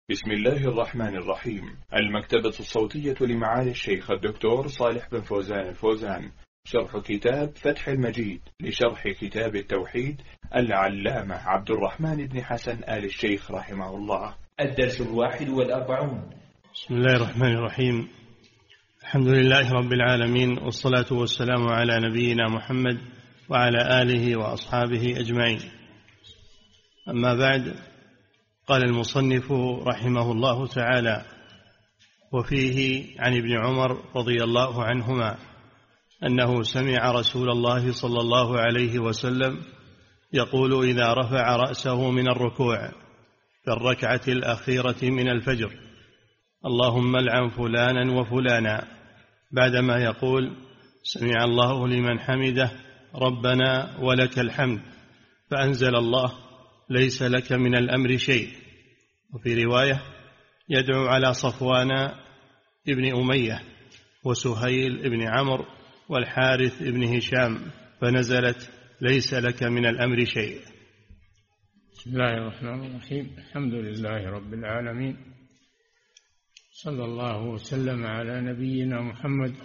بسم الله الرحمن الرحيم. المكتبة الصوتية لمعالي الشيخ الدكتور صالح بن فوزان الفوزان، شرح كتاب فتح المجيد لشرح كتاب التوحيد العلامة عبد الرحمن بن حسن آل الشيخ رحمه الله. الدرس 41. بسم الله الرحمن الرحيم. الحمد لله رب العالمين، والصلاة والسلام على نبينا محمد وعلى آله وأصحابه أجمعين. أما بعد، قال المصنف رحمه الله تعالى: وفيه عن ابن عمر رضي الله عنهما أنه سمع رسول الله صلى الله عليه وسلم يقول إذا رفع رأسه من الركوع في الركعة الأخيرة من الفجر: اللهم العن فلانا وفلانا، بعدما يقول: سمع الله لمن حمده ربنا ولك الحمد، فأنزل الله: ليس لك من الأمر شيء. وفي رواية: يدعو على صفوان ابن أمية وسهيل ابن عمرو والحارث ابن هشام، فنزلت: ليس لك من الأمر شيء. بسم الله الرحمن الرحيم. الحمد لله رب العالمين، صلى الله وسلم على نبينا محمد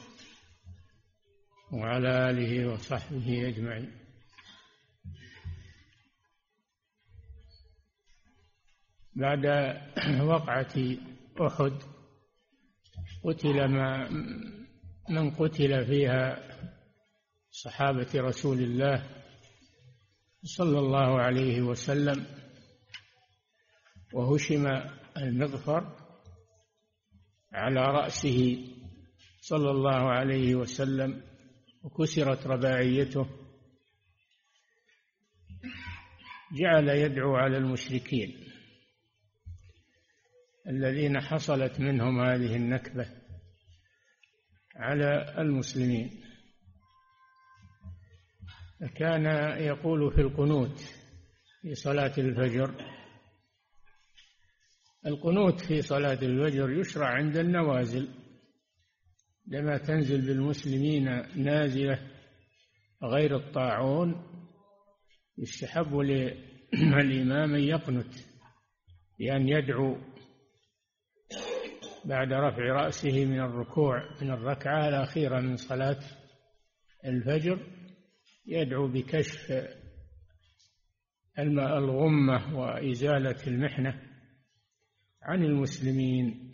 وعلى آله وصحبه أجمعين. بعد وقعة أحد قتل من قتل فيها صحابة رسول الله صلى الله عليه وسلم، وهشم المغفر على رأسه صلى الله عليه وسلم وكسرت رباعيته، جعل يدعو على المشركين الذين حصلت منهم هذه النكبة على المسلمين. كان يقول في القنوت في صلاة الفجر: القنوت في صلاة الفجر يشرع عند النوازل، لما تنزل بالمسلمين نازلة غير الطاعون، يستحب للإمام أن يقنت بأن يدعو بعد رفع رأسه من الركوع من الركعة الأخيرة من صلاة الفجر، يدعو بكشف الغمة وإزالة المحنة عن المسلمين.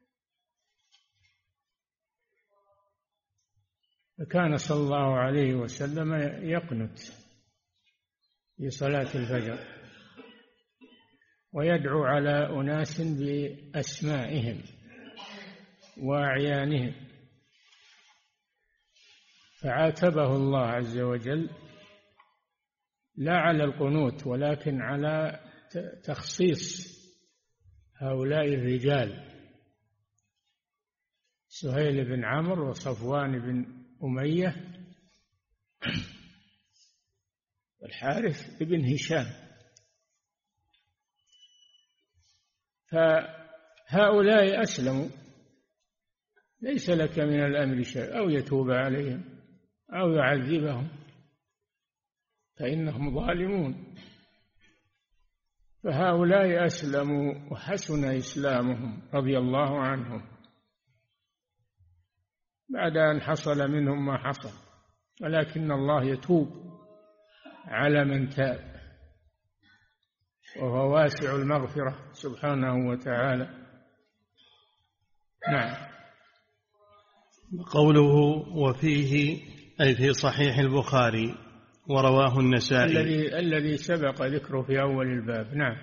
فكان صلى الله عليه وسلم يقنت في صلاة الفجر ويدعو على أناس بأسمائهم وأعيانهم، فعاتبه الله عز وجل لا على القنوت ولكن على تخصيص هؤلاء الرجال: سهيل بن عمرو وصفوان بن أمية والحارث بن هشام. فهؤلاء أسلموا، ليس لك من الأمر شيء، أو يتوب عليهم أو يعذبهم فإنهم ظالمون. فهؤلاء أسلموا وحسن إسلامهم رضي الله عنهم بعد أن حصل منهم ما حصل، ولكن الله يتوب على من تاب، وهو واسع المغفرة سبحانه وتعالى. نعم. قوله وفيه أي في صحيح البخاري ورواه النسائي الذي سبق ذكره في أول الباب. نعم.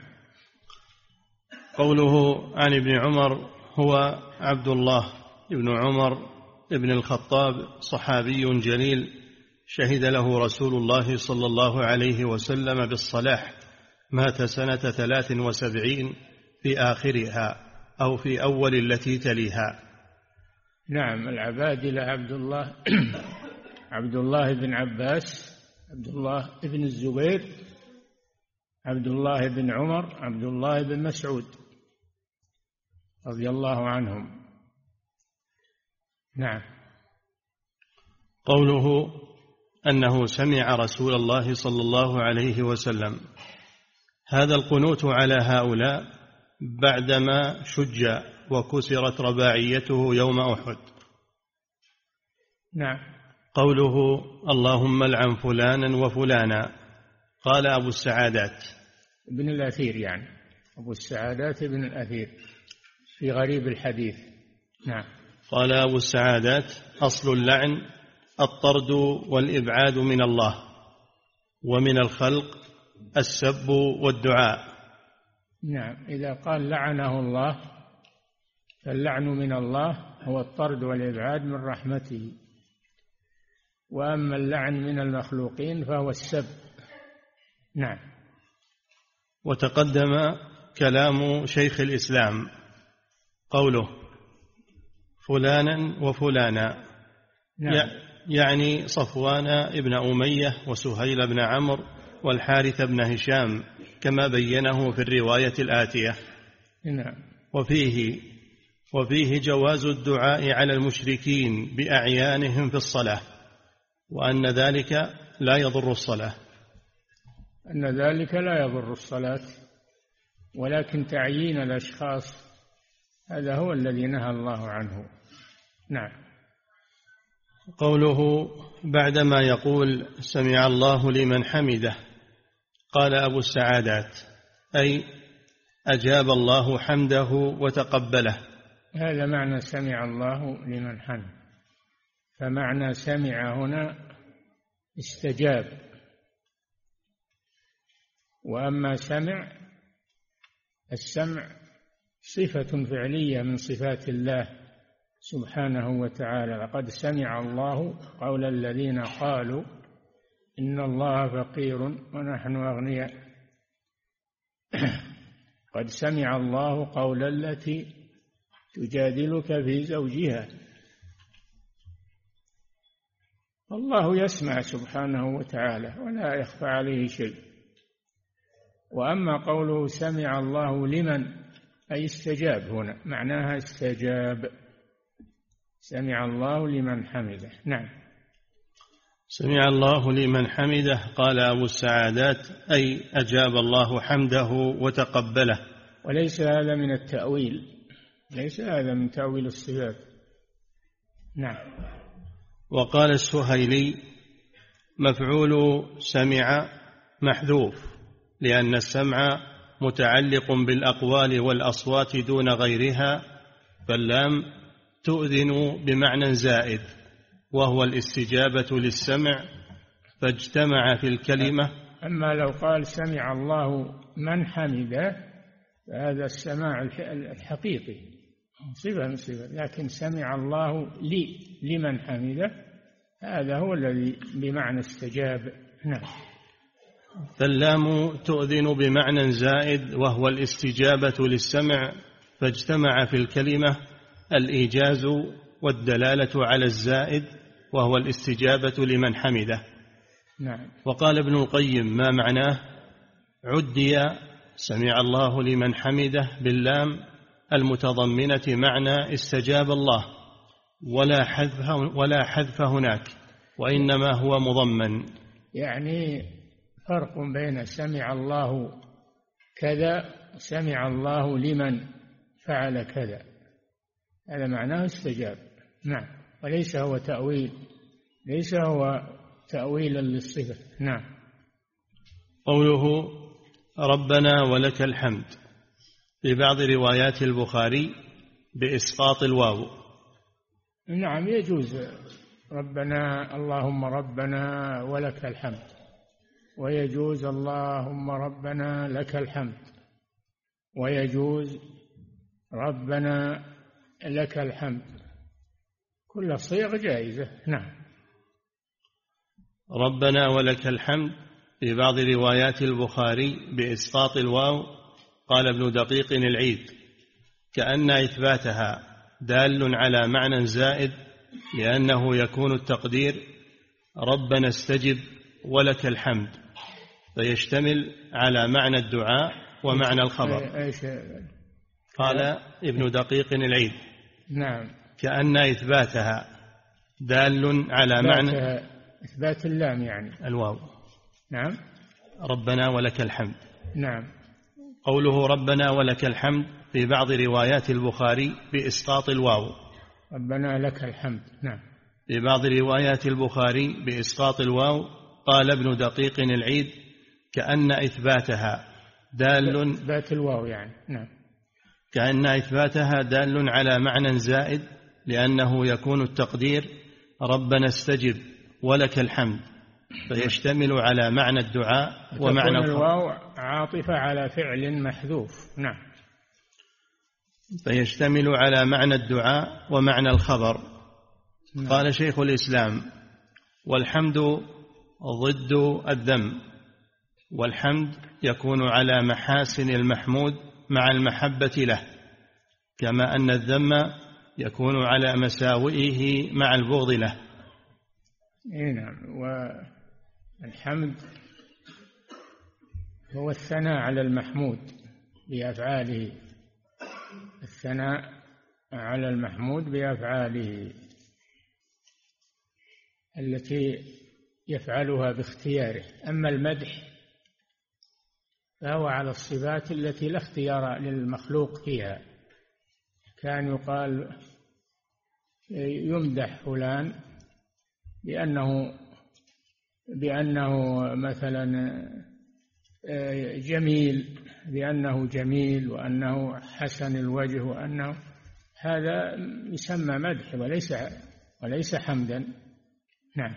قوله عن ابن عمر هو عبد الله ابن عمر ابن الخطاب، صحابي جليل، شهد له رسول الله صلى الله عليه وسلم بالصلاح، مات سنة 73 في آخرها أو في أول التي تليها. نعم. العبادلة عبد الله بن عباس، عبد الله بن الزبير، عبد الله بن عمر، عبد الله بن مسعود رضي الله عنهم. نعم. قوله أنه سمع رسول الله صلى الله عليه وسلم، هذا القنوت على هؤلاء بعدما شج وكسرت رباعيته يوم أحد. نعم. قوله اللهم العن فلانا وفلانا، قال أبو السعادات ابن الأثير، يعني أبو السعادات ابن الأثير في غريب الحديث. نعم. قال أبو السعادات أصل اللعن الطرد والإبعاد من الله، ومن الخلق السب والدعاء. نعم. إذا قال لعنه الله فاللعن من الله هو الطرد والإبعاد من رحمته، وأما اللعن من المخلوقين فهو السب. نعم. وتقدم كلام شيخ الإسلام قوله فلانا وفلانا. نعم. يعني صفوان ابن أمية وسهيل بن عمرو والحارث بن هشام كما بينه في الرواية الآتية. نعم. وفيه جواز الدعاء على المشركين بأعيانهم في الصلاة، وأن ذلك لا يضر الصلاة. أن ذلك لا يضر الصلاة، ولكن تعيين الأشخاص هذا هو الذي نهى الله عنه. نعم. قوله بعدما يقول سمع الله لمن حمده، قال أبو السعادات أي أجاب الله حمده وتقبله. هذا معنى سمع الله لمن حمده، فمعنى سمع هنا استجاب، وأما السمع صفة فعلية من صفات الله سبحانه وتعالى. لقد سمع الله قول الذين قالوا إن الله فقير ونحن أغنياء. قد سمع الله قول التي تجادلك في زوجها. الله يسمع سبحانه وتعالى ولا يخفى عليه شيء. وأما قوله سمع الله لمن أي استجاب، هنا معناها استجاب. سمع الله لمن حمده. نعم. سمع الله لمن حمده، قال أبو السعادات أي أجاب الله حمده وتقبله. وليس هذا من التأويل، ليس هذا من تأويل الصفات. نعم. وقال السهيلي مفعول سمع محذوف، لأن السمع متعلق بالأقوال والأصوات دون غيرها، فاللام تؤذن بمعنى زائد وهو الاستجابة للسمع، فاجتمع في الكلمة. أما لو قال سمع الله من حمده فهذا السماع الحقيقي صفة من صفة، لكن سمع الله لمن حمده هذا هو الذي بمعنى استجاب. نعم. فاللام تؤذن بمعنى زائد وهو الاستجابة للسمع، فاجتمع في الكلمة الإيجاز والدلالة على الزائد وهو الاستجابة لمن حمده. نعم. وقال ابن القيم ما معناه عدي سمع الله لمن حمده باللام المتضمنة معنى استجاب الله، ولا حذف هناك، وإنما هو مضمن. يعني فرق بين سمع الله كذا وسمع الله لمن فعل كذا، هذا معناه استجاب. نعم. وليس هو تأويل، ليس هو تأويلا للصفة. نعم. قوله ربنا ولك الحمد في بعض روايات البخاري بإسقاط الواو. نعم يجوز ربنا اللهم ربنا ولك الحمد، ويجوز اللهم ربنا لك الحمد، ويجوز ربنا لك الحمد، كل الصيغ جائزة. نعم. ربنا ولك الحمد في بعض روايات البخاري بإسقاط الواو. قال ابن دقيق العيد كأن إثباتها دال على معنى زائد، لأنه يكون التقدير ربنا استجب ولك الحمد، فيشتمل على معنى الدعاء ومعنى الخبر. قال ابن دقيق العيد نعم كأن إثباتها دال على معنى إثبات اللام يعني الواو. نعم. ربنا ولك الحمد. نعم. قوله ربنا ولك الحمد في بعض روايات البخاري بإسقاط الواو. ربنا لك الحمد. نعم. في بعض روايات البخاري بإسقاط الواو. قال ابن دقيق العيد كأن إثباتها دال، إثبات الواو يعني. نعم. كأن إثباتها دال على معنى زائد، لأنه يكون التقدير ربنا استجب ولك الحمد، فيشتمل على معنى الدعاء ومعنى الواو عاطفة على فعل محذوف. نعم. فيشتمل على معنى الدعاء ومعنى الخبر. نعم. قال شيخ الإسلام: والحمد ضد الذم، والحمد يكون على محاسن المحمود مع المحبة له، كما أن الذم يكون على مساوئه مع البغض له. نعم. والحمد هو الثناء على المحمود بأفعاله، الثناء على المحمود بأفعاله التي يفعلها باختياره. أما المدح فهو على الصفات التي لا اختيار للمخلوق فيها. كان يقال يمدح فلان بأنه مثلا جميل، بأنه جميل وأنه حسن الوجه، وأنه هذا يسمى مدح وليس حمدا. نعم.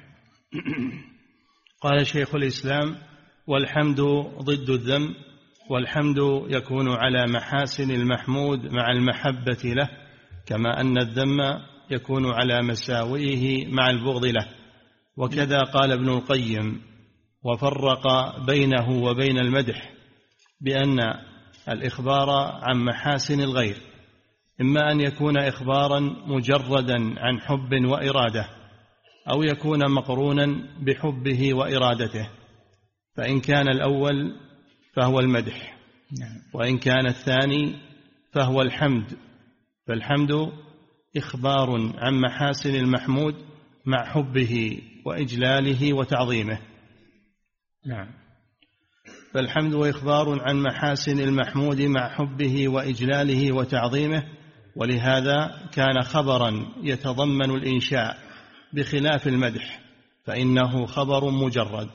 قال شيخ الإسلام: والحمد ضد الذم، والحمد يكون على محاسن المحمود مع المحبة له، كما أن الذم يكون على مساوئه مع البغض له. وكذا قال ابن القيم: وفرق بينه وبين المدح بأن الإخبار عن محاسن الغير إما أن يكون إخبارا مجردا عن حب وإرادة، أو يكون مقرونا بحبه وإرادته، فإن كان الأول فهو المدح، وإن كان الثاني فهو الحمد. فالحمد إخبار عن محاسن المحمود مع حبه وإجلاله وتعظيمه. نعم. فالحمد إخبار عن محاسن المحمود مع حبه وإجلاله وتعظيمه، ولهذا كان خبرا يتضمن الإنشاء بخلاف المدح، فإنه خبر مجرد.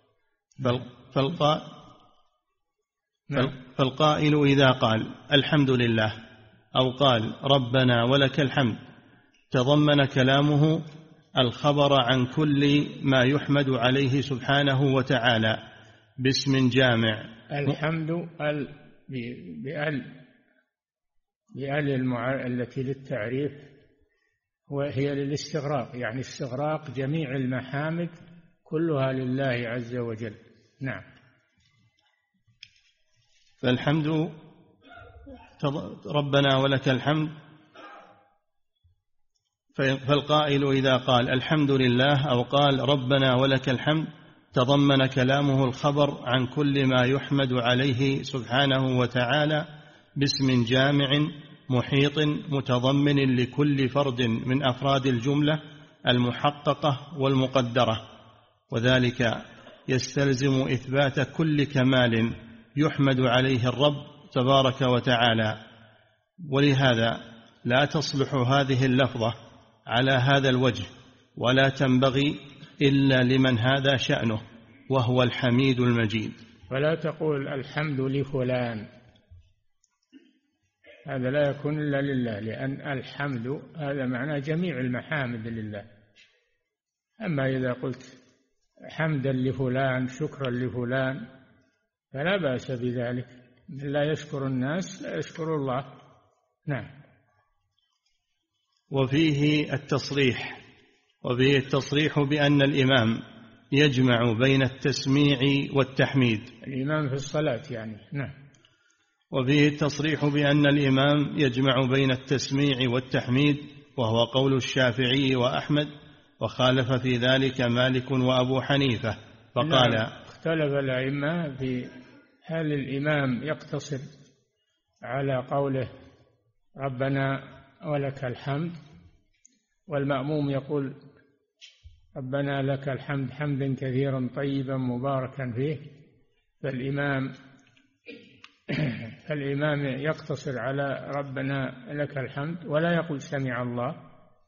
فالقائل إذا قال الحمد لله أو قال ربنا ولك الحمد تضمن كلامه الخبر عن كل ما يحمد عليه سبحانه وتعالى باسم جامع. الحمد بأل التي للتعريف وهي للاستغراق، يعني استغراق جميع المحامد كلها لله عز وجل. نعم. فالحمد ربنا ولك الحمد. فالقائل إذا قال الحمد لله أو قال ربنا ولك الحمد تضمن كلامه الخبر عن كل ما يحمد عليه سبحانه وتعالى باسم جامع محيط متضمن لكل فرد من أفراد الجملة المحققة والمقدرة، وذلك يستلزم إثبات كل كمال يحمد عليه الرب تبارك وتعالى. ولهذا لا تصلح هذه اللفظة على هذا الوجه، ولا تنبغي إلا لمن هذا شأنه وهو الحميد المجيد. فلا تقول الحمد لفلان، هذا لا يكون إلا لله، لأن الحمد هذا معنى جميع المحامد لله. أما إذا قلت حمدا لفلان شكرا لفلان فلا بأس بذلك، من لا يشكر الناس لا يشكر الله. نعم. وفيه التصريح بأن الإمام يجمع بين التسميع والتحميد، الإمام في الصلاة يعني. نعم. وفيه التصريح بأن الإمام يجمع بين التسميع والتحميد، وهو قول الشافعي وأحمد، وخالف في ذلك مالك وأبو حنيفة فقال. اختلف الأئمة في هل الإمام يقتصر على قوله ربنا ولك الحمد، والمأموم يقول ربنا لك الحمد حمدا كثيرا طيبا مباركا فيه، فالإمام فالإمام يقتصر على ربنا لك الحمد ولا يقول سمع الله،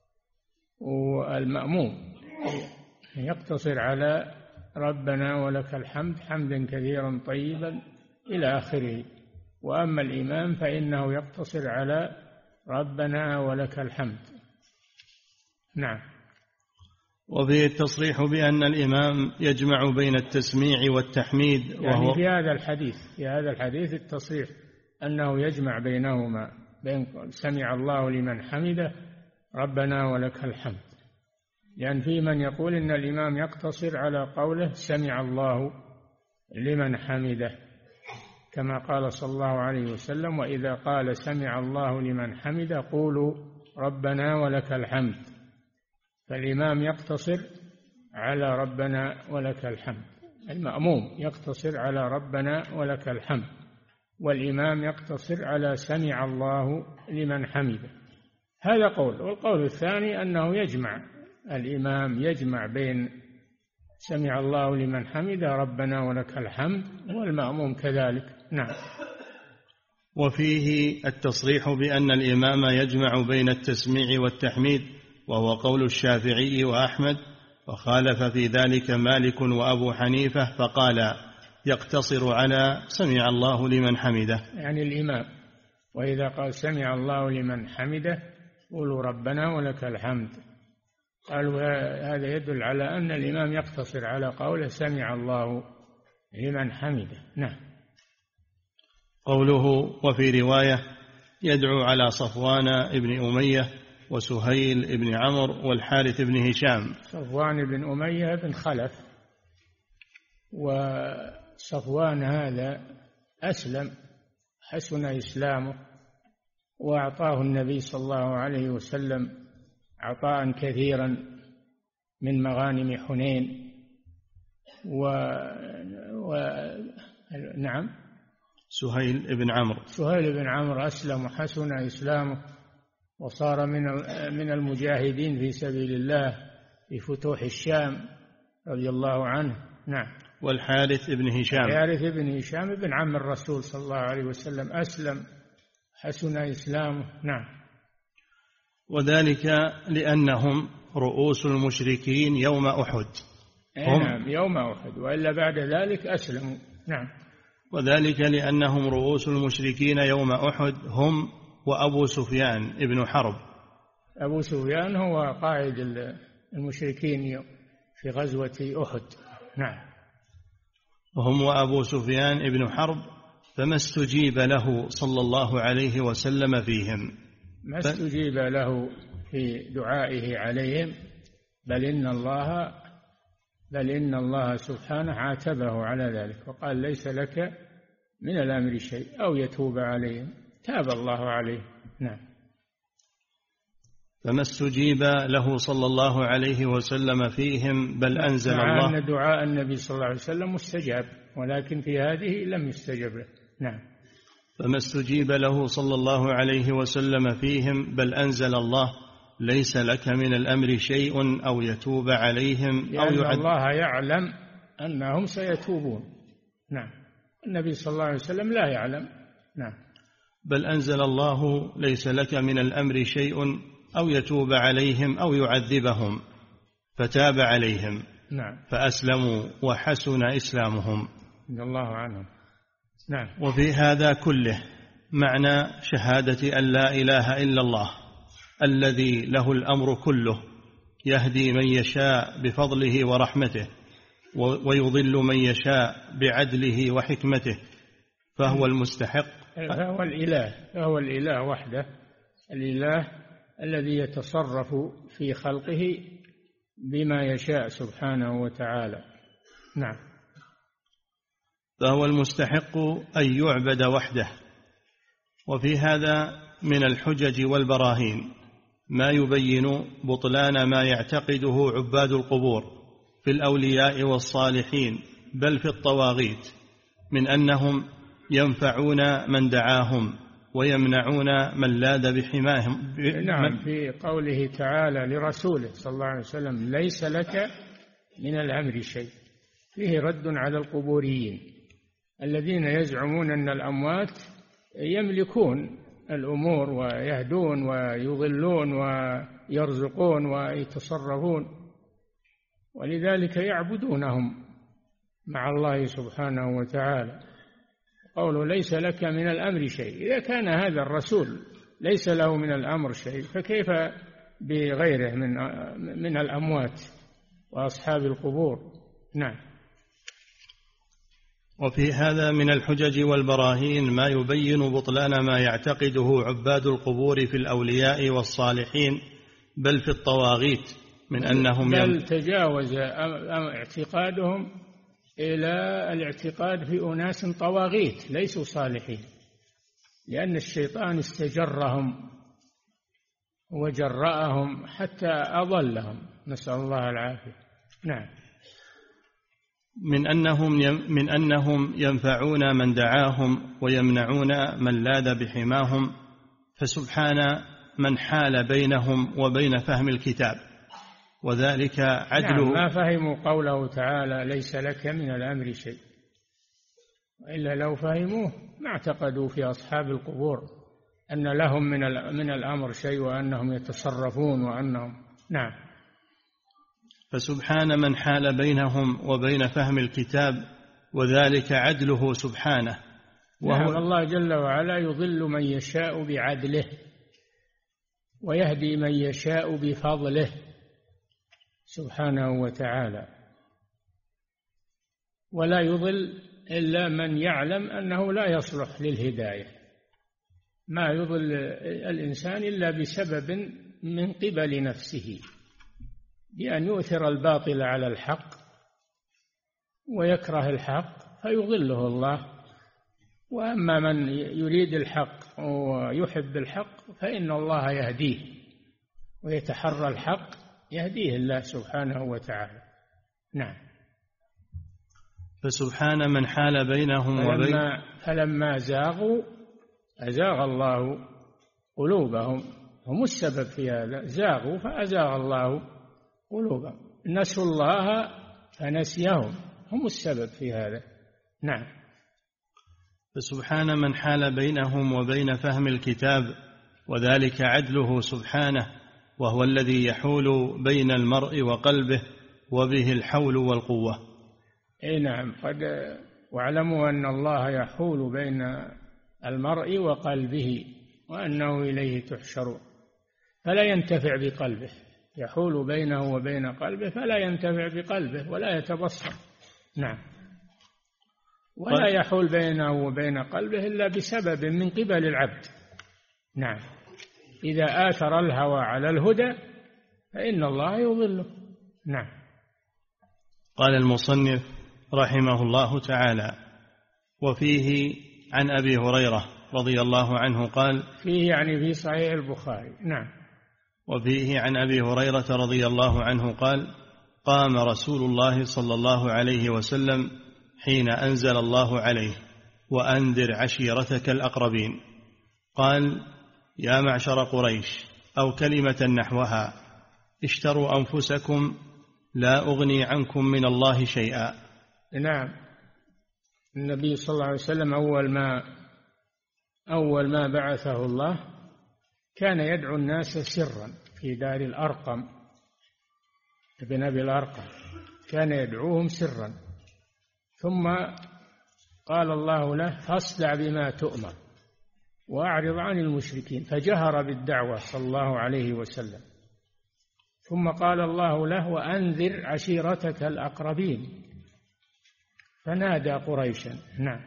والمأموم يقتصر على ربنا ولك الحمد حمدا كثيرا طيبا إلى آخره. وأما الإمام فإنه يقتصر على ربنا ولك الحمد. نعم. وفيه التصريح بأن الإمام يجمع بين التسميع والتحميد، يعني في هذا الحديث التصريح أنه يجمع بينهما، بين سمع الله لمن حمده ربنا ولك الحمد، لأن في من يقول إن الإمام يقتصر على قوله سمع الله لمن حمده، كما قال صلى الله عليه وسلم: وإذا قال سمع الله لمن حمده قولوا ربنا ولك الحمد. فالإمام يقتصر على ربنا ولك الحمد، المأموم يقتصر على ربنا ولك الحمد، والإمام يقتصر على سمع الله لمن حمده. هذا قول. والقول الثاني أنه الإمام يجمع بين سمع الله لمن حمده ربنا ولك الحمد، والمأموم كذلك. نعم. وفيه التصريح بأن الإمام يجمع بين التسميع والتحميد، وهو قول الشافعي وأحمد، وخالف في ذلك مالك وأبو حنيفة فقال يقتصر على سمع الله لمن حمده، يعني الإمام. وإذا قال سمع الله لمن حمده قولوا ربنا ولك الحمد، قالوا هذا يدل على أن الإمام يقتصر على قوله سمع الله لمن حمده. نعم. قوله وفي رواية يدعو على صفوان ابن أمية وسهيل ابن عمرو والحارث بن هشام. صفوان بن أمية بن خلف، وصفوان هذا أسلم حسن إسلامه، وأعطاه النبي صلى الله عليه وسلم عطاء كثيرا من مغانم حنين. نعم. سهيل بن عمرو أسلم وحسن إسلامه، وصار من المجاهدين في سبيل الله في فتوح الشام رضي الله عنه. نعم. والحارث بن هشام بن عم الرسول صلى الله عليه وسلم أسلم حسن إسلامه. نعم. وذلك لأنهم رؤوس المشركين يوم أحد. نعم، يوم أحد، وإلا بعد ذلك أسلموا. نعم. وذلك لأنهم رؤوس المشركين يوم أحد، هم وأبو سفيان ابن حرب. أبو سفيان هو قائد المشركين في غزوة أحد. نعم. هم وأبو سفيان ابن حرب، فما استجيب له صلى الله عليه وسلم فيهم، ما استجيب له في دعائه عليهم، بل إن الله سبحانه عاتبه على ذلك وقال ليس لك من الأمر شيء أو يتوب عليهم، تاب الله عليه. نعم. فما استجيب له صلى الله عليه وسلم فيهم، بل أنزل الله. مع أن دعاء النبي صلى الله عليه وسلم مستجاب، ولكن في هذه لم يستجب له. نعم. فما استجيب له صلى الله عليه وسلم فيهم، بل أنزل الله ليس لك من الأمر شيء أو يتوب عليهم أو يعذب. الله يعلم أنهم سيتوبون. نعم. النبي صلى الله عليه وسلم لا يعلم. نعم. بل أنزل الله ليس لك من الأمر شيء أو يتوب عليهم أو يعذبهم، فتاب عليهم. نعم. فأسلموا وحسن إسلامهم رضي الله عنهم. نعم. وفي هذا كله معنى شهادة أن لا إله إلا الله الذي له الأمر كله، يهدي من يشاء بفضله ورحمته، ويضل من يشاء بعدله وحكمته، فهو المستحق. فهو الإله وحده، الإله الذي يتصرف في خلقه بما يشاء سبحانه وتعالى. نعم. فهو المستحق أن يعبد وحده. وفي هذا من الحجج والبراهين ما يبين بطلان ما يعتقده عباد القبور في الأولياء والصالحين، بل في الطواغيت، من أنهم ينفعون من دعاهم ويمنعون من لاذ بحماهم. نعم. في قوله تعالى لرسوله صلى الله عليه وسلم ليس لك من الأمر شيء، فيه رد على القبوريين الذين يزعمون أن الأموات يملكون الأمور ويهدون ويضلون ويرزقون ويتصرفون، ولذلك يعبدونهم مع الله سبحانه وتعالى. قوله ليس لك من الأمر شيء، إذا كان هذا الرسول ليس له من الأمر شيء فكيف بغيره من الأموات وأصحاب القبور؟ نعم. وفي هذا من الحجج والبراهين ما يبين بطلان ما يعتقده عباد القبور في الأولياء والصالحين بل في الطواغيت من أنهم بل تجاوز اعتقادهم إلى الاعتقاد في أناس طواغيت ليسوا صالحين، لأن الشيطان استجرهم وجرأهم حتى أضلهم، نسأل الله العافية. نعم. من أنهم ينفعون من دعاهم ويمنعون من لاذ بحماهم، فسبحان من حال بينهم وبين فهم الكتاب وذلك عدله. نعم، ما فهموا قوله تعالى ليس لك من الأمر شيء، وإلا لو فهموه ما اعتقدوا في أصحاب القبور أن لهم من الأمر شيء وأنهم يتصرفون وأنهم. نعم. فسبحان من حال بينهم وبين فهم الكتاب وذلك عدله سبحانه. نعم، الله جل وعلا يضل من يشاء بعدله ويهدي من يشاء بفضله سبحانه وتعالى، ولا يضل إلا من يعلم أنه لا يصلح للهداية. ما يضل الإنسان إلا بسبب من قبل نفسه، بأن يؤثر الباطل على الحق ويكره الحق فيضله الله. وأما من يريد الحق ويحب الحق فإن الله يهديه ويتحرى الحق يهديه الله سبحانه وتعالى. نعم. فسبحان من حال بينهم وبين فلما زاغوا أزاغ الله قلوبهم، هم السبب في هذا، زاغوا فأزاغ الله قلوبهم، نسوا الله فنسيهم، هم السبب في هذا. نعم. فسبحان من حال بينهم وبين فهم الكتاب وذلك عدله سبحانه، وهو الذي يحول بين المرء وقلبه وبه الحول والقوة. أي نعم، واعلموا أن الله يحول بين المرء وقلبه وأنه إليه تحشرون، فلا ينتفع بقلبه، يحول بينه وبين قلبه فلا ينتفع بقلبه ولا يتبصر. نعم. ولا يحول بينه وبين قلبه إلا بسبب من قبل العبد. نعم. إذا آثر الهوى على الهدى فإن الله يضله. نعم. قال المصنف رحمه الله تعالى: وفيه عن أبي هريرة رضي الله عنه قال، فيه يعني في صحيح البخاري. نعم. وفيه عن أبي هريرة رضي الله عنه قال: قام رسول الله صلى الله عليه وسلم حين أنزل الله عليه: وأنذر عشيرتك الأقربين. قال: يا معشر قريش، أو كلمة نحوها: اشتروا أنفسكم لا أغني عنكم من الله شيئا. نعم. النبي صلى الله عليه وسلم أول ما بعثه الله كان يدعو الناس سرا في دار الأرقم ابن أبي الأرقم، كان يدعوهم سرا، ثم قال الله له: فاصدع بما تؤمر وأعرض عن المشركين، فجهر بالدعوة صلى الله عليه وسلم. ثم قال الله له: وأنذر عشيرتك الأقربين، فنادى قريشا. نعم.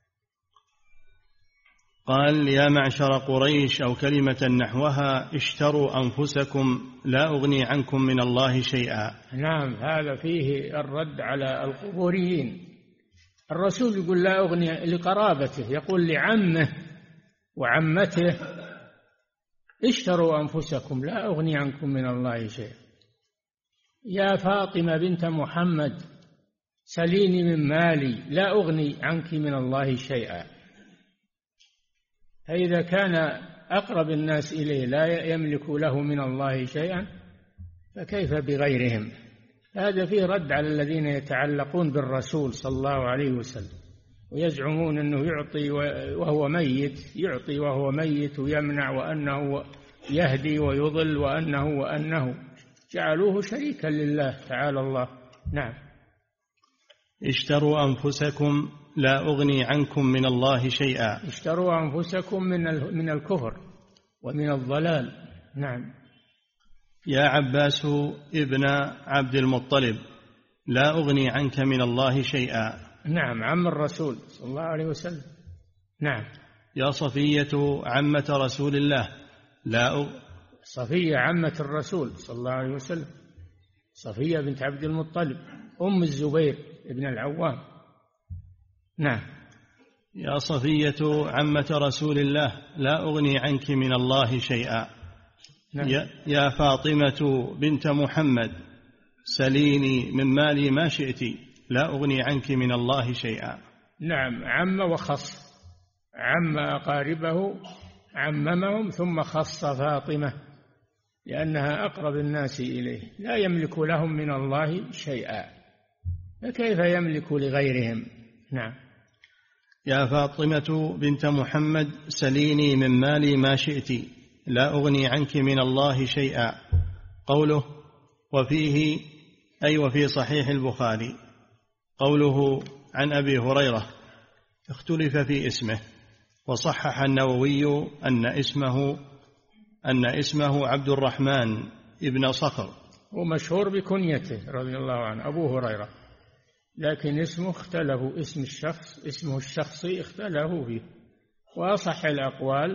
قال: يا معشر قريش، أو كلمة نحوها: اشتروا أنفسكم لا أغني عنكم من الله شيئا. نعم، هذا فيه الرد على القبوريين. الرسول يقول لا أغني لقرابته، يقول لعمه وعمته: اشتروا أنفسكم لا أغني عنكم من الله شيئا. يا فاطمة بنت محمد، سليني من مالي لا أغني عنك من الله شيئا. فإذا كان أقرب الناس إليه لا يملك له من الله شيئا فكيف بغيرهم؟ هذا فيه رد على الذين يتعلقون بالرسول صلى الله عليه وسلم ويزعمون أنه يعطي وهو ميت، يعطي وهو ميت، ويمنع، وأنه يهدي ويضل، وأنه جعلوه شريكا لله تعالى الله. نعم. اشتروا أنفسكم لا أغني عنكم من الله شيئا. اشتروا أنفسكم من الكفر ومن الضلال. نعم. يا عباس ابن عبد المطلب لا أغني عنك من الله شيئا. نعم، عم الرسول صلى الله عليه وسلم. نعم. يا صفية عمة رسول الله صفية عمة الرسول صلى الله عليه وسلم، صفية بنت عبد المطلب أم الزبير بن العوام. نعم. يا صفية عمة رسول الله لا أغني عنك من الله شيئا. نعم. يا فاطمة بنت محمد سليني من مالي ما شئت لا أغني عنك من الله شيئا. نعم، عم وخص، عم أقاربه عممهم ثم خص فاطمة لأنها أقرب الناس إليه، لا يملك لهم من الله شيئا، فكيف يملك لغيرهم؟ نعم. يا فاطمة بنت محمد سليني من مالي ما شئت لا أغني عنك من الله شيئا. قوله وفيه أي وفي صحيح البخاري قوله عن أبي هريرة اختلف في اسمه، وصحح النووي أن اسمه عبد الرحمن ابن صخر، ومشهور بكنيته رضي الله عنه أبو هريرة، لكن اسمه اختلفوا، اسمه الشخصي اختلفوا فيه، وأصح الأقوال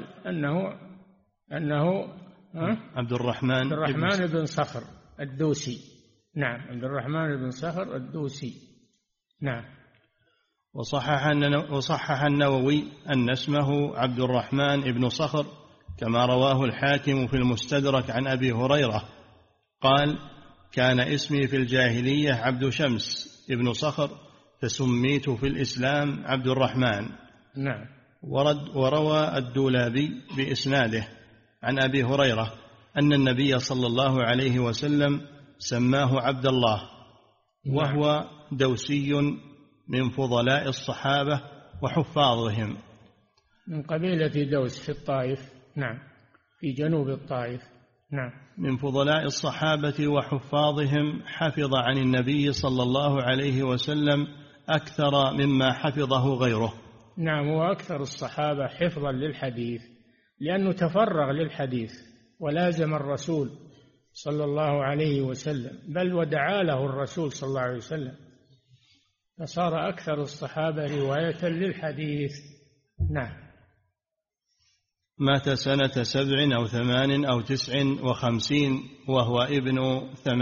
أنه عبد الرحمن بن صخر الدوسي. نعم، عبد الرحمن بن صخر الدوسي. نعم. وصحح النووي أن اسمه عبد الرحمن بن صخر كما رواه الحاكم في المستدرك عن أبي هريرة قال كان اسمي في الجاهلية عبد شمس ابن صخر فسميت في الإسلام عبد الرحمن. نعم. وروى الدولابي بإسناده عن أبي هريرة أن النبي صلى الله عليه وسلم سماه عبد الله، وهو دوسي من فضلاء الصحابة وحفاظهم، من قبيلة دوس في الطائف. نعم، في جنوب الطائف. نعم. من فضلاء الصحابة وحفاظهم، حفظ عن النبي صلى الله عليه وسلم أكثر مما حفظه غيره. نعم، وأكثر الصحابة حفظا للحديث لأنه تفرغ للحديث ولازم الرسول صلى الله عليه وسلم، بل ودعا له الرسول صلى الله عليه وسلم، فصار أكثر الصحابة رواية للحديث. نعم. مات سنة 7 أو 8 أو 59 وهو ابن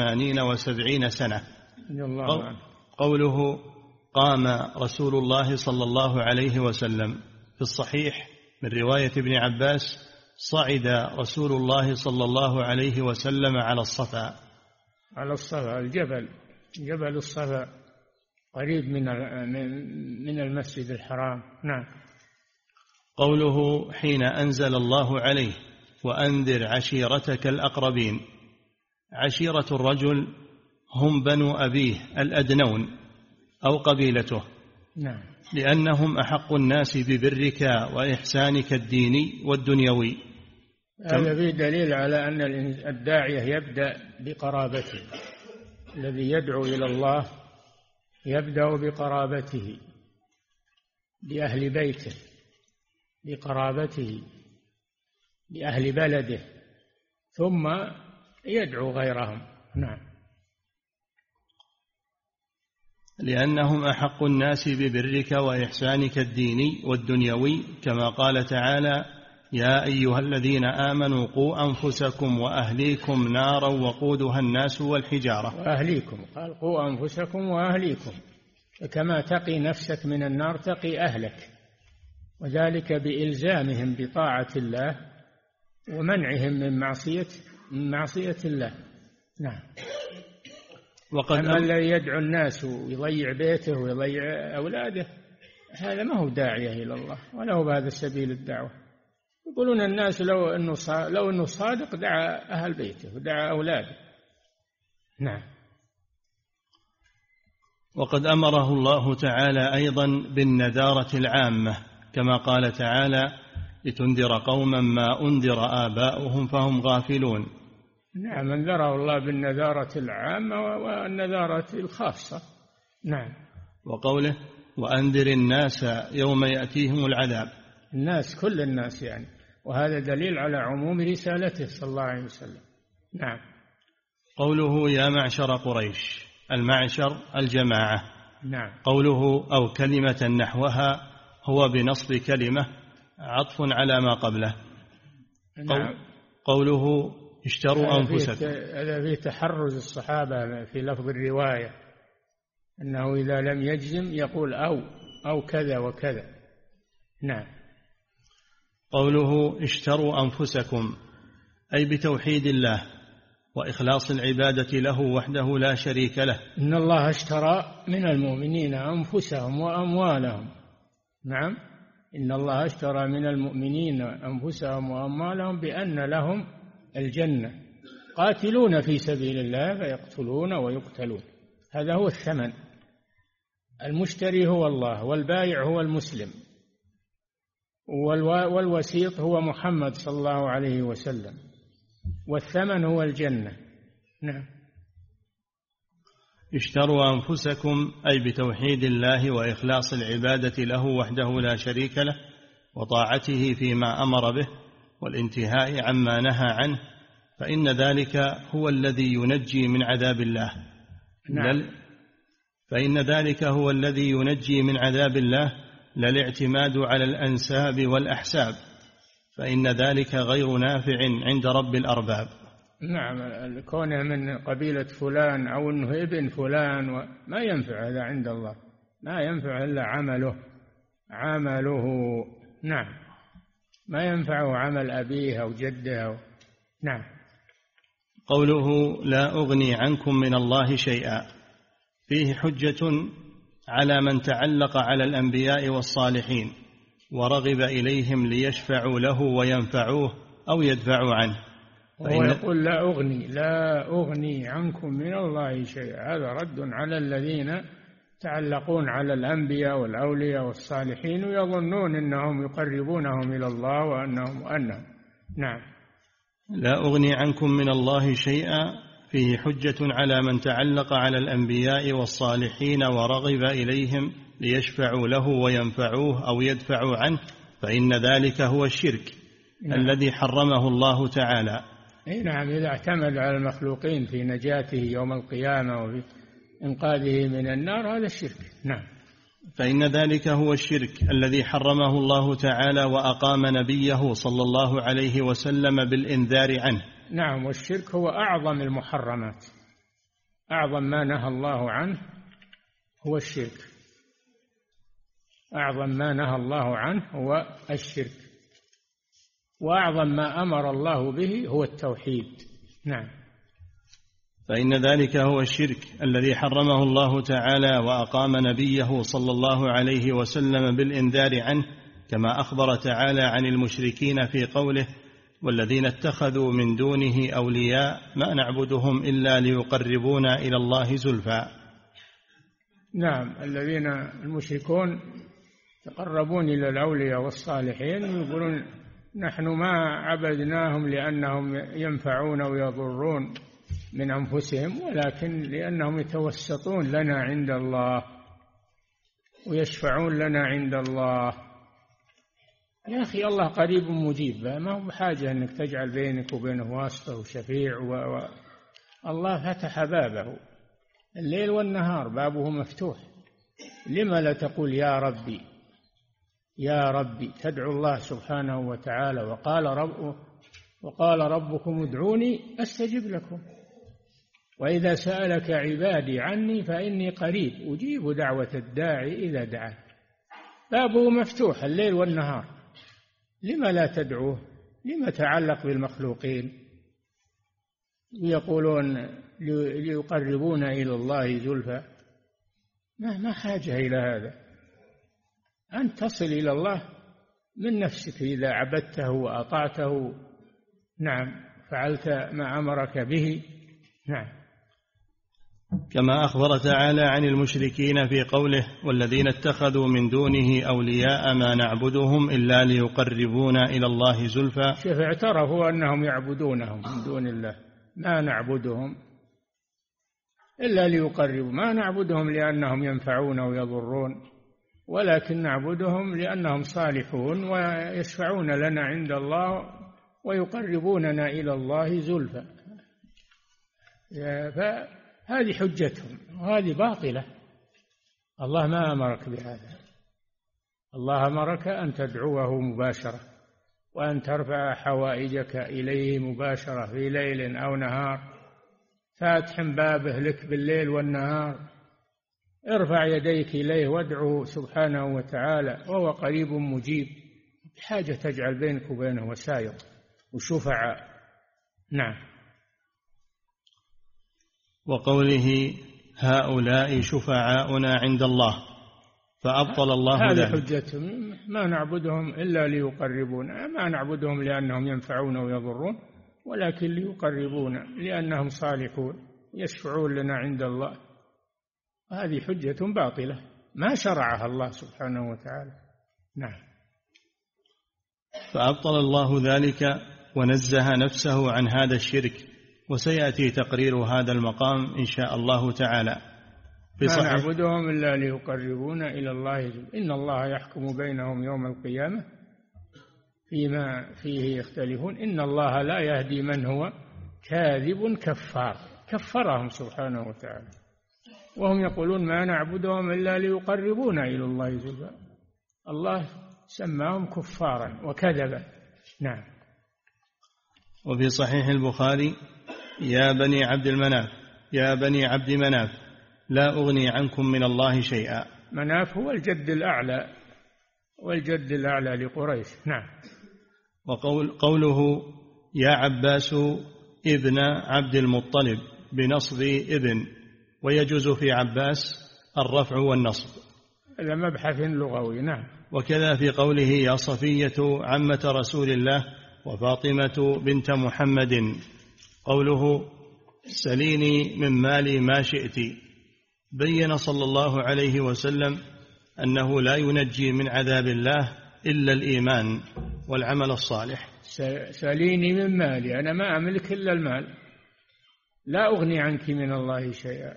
78 سنة. الله عنه. قوله قام رسول الله صلى الله عليه وسلم في الصحيح من رواية ابن عباس صعد رسول الله صلى الله عليه وسلم على الصفا. على الصفا، جبل الصفا قريب من المسجد الحرام. نعم. قوله حين أنزل الله عليه وأنذر عشيرتك الأقربين. عشيرة الرجل هم بنو أبيه الأدنون أو قبيلته. نعم. لأنهم أحق الناس ببرك وإحسانك الديني والدنيوي. هذا فيه دليل على أن الداعية يبدأ بقرابته، الذي يدعو إلى الله يبدأ بقرابته، بأهل بيته، بقرابته، بأهل بلده، ثم يدعو غيرهم. نعم. لأنهم أحق الناس ببرك وإحسانك الديني والدنيوي كما قال تعالى يا أيها الذين آمنوا قوا أنفسكم وأهليكم نارا وقودها الناس والحجارة. وأهليكم، قال قوا أنفسكم وأهليكم، فكما تقي نفسك من النار تقي أهلك، وذلك بإلزامهم بطاعة الله ومنعهم من معصية الله. نعم. أما الذي يدعو الناس ويضيع بيته ويضيع أولاده هذا ما هو داعية إلى الله ولا هو بهذا سبيل الدعوة. يقولون الناس لو أنه صادق دعا أهل بيته ودعا أولاده. نعم. وقد أمره الله تعالى أيضا بالنذارة العامة كما قال تعالى لتنذر قوما ما أنذر آباؤهم فهم غافلون. نعم، انذره الله بالنذارة العامة والنذارة الخاصة. نعم. وقوله وأنذر الناس يوم يأتيهم العذاب، الناس كل الناس يعني، وهذا دليل على عموم رسالته صلى الله عليه وسلم. نعم. قوله يا معشر قريش، المعشر الجماعة. نعم. قوله أو كلمة نحوها هو بنصب كلمة عطف على ما قبله. نعم. قوله اشتروا أنفسكم، هذا فيه تحرز الصحابة في لفظ الرواية، أنه إذا لم يجزم يقول أو كذا وكذا. نعم. قوله اشتروا أنفسكم أي بتوحيد الله وإخلاص العبادة له وحده لا شريك له. إن الله اشترى من المؤمنين أنفسهم وأموالهم. نعم، إن الله اشترى من المؤمنين أنفسهم وأموالهم بأن لهم الجنة، قاتلون في سبيل الله فيقتلون ويقتلون. هذا هو الثمن. المشتري هو الله، والبائع هو المسلم، والوسيط هو محمد صلى الله عليه وسلم، والثمن هو الجنة. نعم. اشتروا أنفسكم أي بتوحيد الله وإخلاص العبادة له وحده لا شريك له وطاعته فيما أمر به والانتهاء عما نهى عنه، فإن ذلك هو الذي ينجي من عذاب الله. نعم. فإن ذلك هو الذي ينجي من عذاب الله، لا الاعتماد على الأنساب والأحساب، فإن ذلك غير نافع عند رب الأرباب. نعم، كونه من قبيلة فلان أو أنه ابن فلان ما ينفع هذا عند الله، ما ينفع إلا عمله. نعم، ما ينفعه عمل أبيه أو جده نعم. قوله لا أغني عنكم من الله شيئا فيه حجة على من تعلق على الأنبياء والصالحين ورغب إليهم ليشفعوا له وينفعوه أو يدفعوا عنه. وهو يقول لا أغني عنكم من الله شيئا، هذا رد على الذين تعلقون على الأنبياء والأولياء والصالحين ويظنون أنهم يقربونهم إلى الله وأنهم نعم. لا أغني عنكم من الله شيئا فيه حجة على من تعلق على الأنبياء والصالحين ورغب إليهم ليشفعوا له وينفعوه أو يدفعوا عنه، فإن ذلك هو الشرك الذي حرمه الله تعالى. نعم، إذا اعتمد على المخلوقين في نجاته يوم القيامة وفي إنقاذه من النار هذا الشرك. نعم. فإن ذلك هو الشرك الذي حرمه الله تعالى وأقام نبيه صلى الله عليه وسلم بالإنذار عنه. نعم، والشرك هو أعظم المحرمات، أعظم ما نهى الله عنه هو الشرك، أعظم ما نهى الله عنه هو الشرك، وأعظم ما أمر الله به هو التوحيد. نعم. فإن ذلك هو الشرك الذي حرمه الله تعالى وأقام نبيه صلى الله عليه وسلم بالإنذار عنه، كما أخبر تعالى عن المشركين في قوله والذين اتخذوا من دونه أولياء ما نعبدهم إلا ليقربونا إلى الله زلفى. نعم، الذين المشركون يتقربون إلى الأولياء والصالحين يقولون نحن ما عبدناهم لأنهم ينفعون ويضرون من أنفسهم، ولكن لأنهم يتوسطون لنا عند الله ويشفعون لنا عند الله. يا أخي الله قريب مجيب، ما هو بحاجة أنك تجعل بينك وبينه واسطة وشفيع الله فتح بابه الليل والنهار، بابه مفتوح. لما لا تقول يا ربي يا ربي؟ تدعو الله سبحانه وتعالى وقال ربكم ادعوني أستجب لكم، وإذا سألك عبادي عني فإني قريب أجيب دعوة الداعي إذا دعان. بابه مفتوح الليل والنهار، لما لا تدعوه؟ لما تعلق بالمخلوقين يقولون ليقربونا إلى الله زلفى؟ ما حاجة إلى هذا. أن تصل إلى الله من نفسك إذا عبدته وأطعته. نعم، فعلت ما أمرك به. نعم. كما أخبر تعالى عن المشركين في قوله والذين اتخذوا من دونه أولياء ما نعبدهم إلا ليقربونا إلى الله زلفى. شوف، اعترفوا أنهم يعبدونهم من دون الله، ما نعبدهم إلا ليقربوا، ما نعبدهم لأنهم ينفعون ويضرون، ولكن نعبدهم لأنهم صالحون ويشفعون لنا عند الله ويقربوننا إلى الله زلفى. فهذه حجتهم وهذه باطلة. الله ما أمرك بهذا، الله أمرك أن تدعوه مباشرة وأن ترفع حوائجك إليه مباشرة في ليل أو نهار، فاتح بابه لك بالليل والنهار، ارفع يديك إليه وادعه سبحانه وتعالى وهو قريب مجيب، حاجة تجعل بينك وبينه وسائط وشفعاء. نعم. وقوله هؤلاء شفعاؤنا عند الله، فأبطل الله هذه ذلك. حجتهم، ما نعبدهم إلا ليقربونا، ما نعبدهم لأنهم ينفعون ويضرون، ولكن ليقربونا لأنهم صالحون يشفعون لنا عند الله. هذه حجة باطلة ما شرعها الله سبحانه وتعالى. نعم. فأبطل الله ذلك ونزه نفسه عن هذا الشرك، وسيأتي تقرير هذا المقام إن شاء الله تعالى. ما نعبدهم إلا ليقربونا إلى الله إن الله يحكم بينهم يوم القيامة فيما فيه يختلفون إن الله لا يهدي من هو كاذب كفار. كفرهم سبحانه وتعالى وهم يقولون ما نعبدهم إلا ليقربونا إلى الله زلفى. الله سماهم كفارا وكذبا. نعم. وفي صحيح البخاري يا بني عبد مناف لا أغني عنكم من الله شيئا. مناف هو الجد الأعلى والجد الأعلى لقريش. نعم. وقوله يا عباس ابن عبد المطلب بنصب ابن، ويجوز في عباس الرفع والنصب، هذا مبحث لغوي. نعم. وكذا في قوله يا صفية عمة رسول الله وفاطمة بنت محمد، قوله سليني من مالي ما شئت، بين صلى الله عليه وسلم أنه لا ينجي من عذاب الله إلا الإيمان والعمل الصالح. سليني من مالي، أنا ما أملك إلا المال، لا أغني عنك من الله شيئا،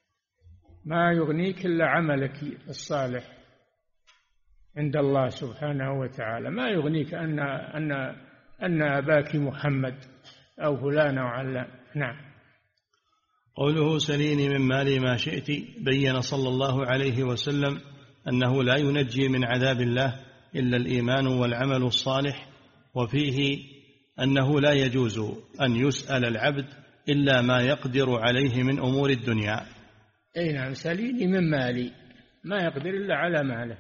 ما يغنيك إلا عملك الصالح عند الله سبحانه وتعالى، ما يغنيك أن أباك محمد أو فلان أو علان. نعم. قوله سليني من مالي ما شئت، بين صلى الله عليه وسلم أنه لا ينجي من عذاب الله إلا الإيمان والعمل الصالح، وفيه أنه لا يجوز أن يسأل العبد إلا ما يقدر عليه من أمور الدنيا. أي نعم. سليني من مالي، ما يقدر إلا على ماله،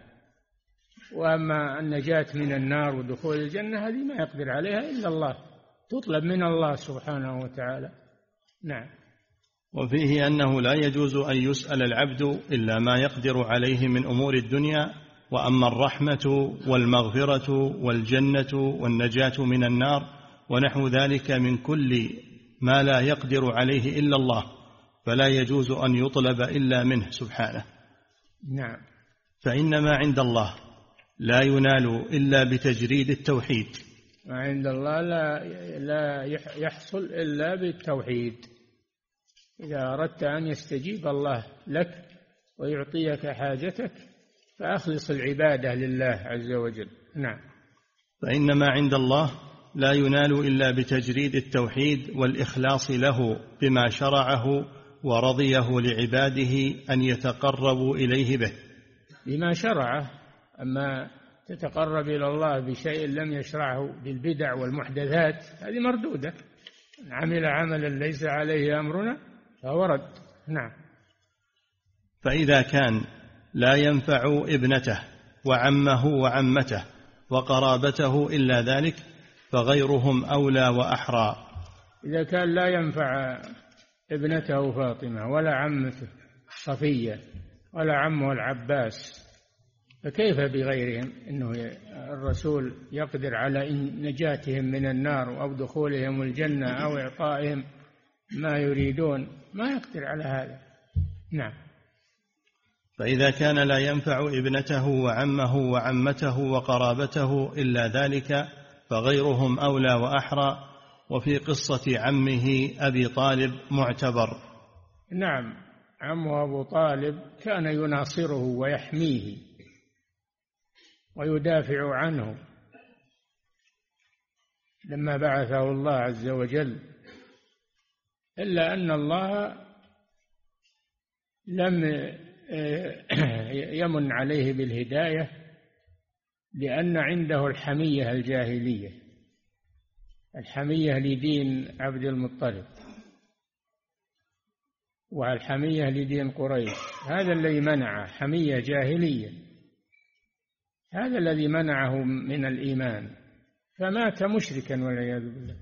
وأما النجاة من النار ودخول الجنة هذه ما يقدر عليها إلا الله، تطلب من الله سبحانه وتعالى. نعم. وفيه أنه لا يجوز أن يسأل العبد إلا ما يقدر عليه من أمور الدنيا، وأما الرحمة والمغفرة والجنة والنجاة من النار ونحو ذلك من كل ما لا يقدر عليه إلا الله فلا يجوز أن يطلب إلا منه سبحانه. نعم. فإنما عند الله لا ينال إلا بتجريد التوحيد. ما عند الله لا يحصل إلا بالتوحيد. إذا أردت أن يستجيب الله لك ويعطيك حاجتك فأخلص العبادة لله عز وجل. نعم. فإنما عند الله لا ينال إلا بتجريد التوحيد والإخلاص له بما شرعه ورضيه لعباده أن يتقربوا إليه به بما شرعه. أما تتقرب إلى الله بشيء لم يشرعه بالبدع والمحدثات هذه مردودة. عمل عملا ليس عليه أمرنا فهو رد. نعم. فإذا كان لا ينفع ابنته وعمه وعمته وقرابته إلا ذلك فغيرهم أولى وأحرى. إذا كان لا ينفع ابنته فاطمة ولا عمته صفية ولا عمه العباس فكيف بغيرهم؟ إنه الرسول يقدر على نجاتهم من النار أو دخولهم الجنة أو إعطائهم ما يريدون، ما يقدر على هذا. نعم. فإذا كان لا ينفع ابنته وعمه وعمته وقرابته إلا ذلك فغيرهم أولى وأحرى. وفي قصة عمه أبي طالب معتبر. نعم، عمه أبو طالب كان يناصره ويحميه ويدافع عنه لما بعثه الله عز وجل، إلا أن الله لم يمن عليه بالهداية، لأن عنده الحمية الجاهلية، الحمية لدين عبد المطلب والحمية لدين قريش. هذا الذي منعه، حمية جاهلية، هذا الذي منعه من الإيمان، فمات مشركا والعياذ بالله،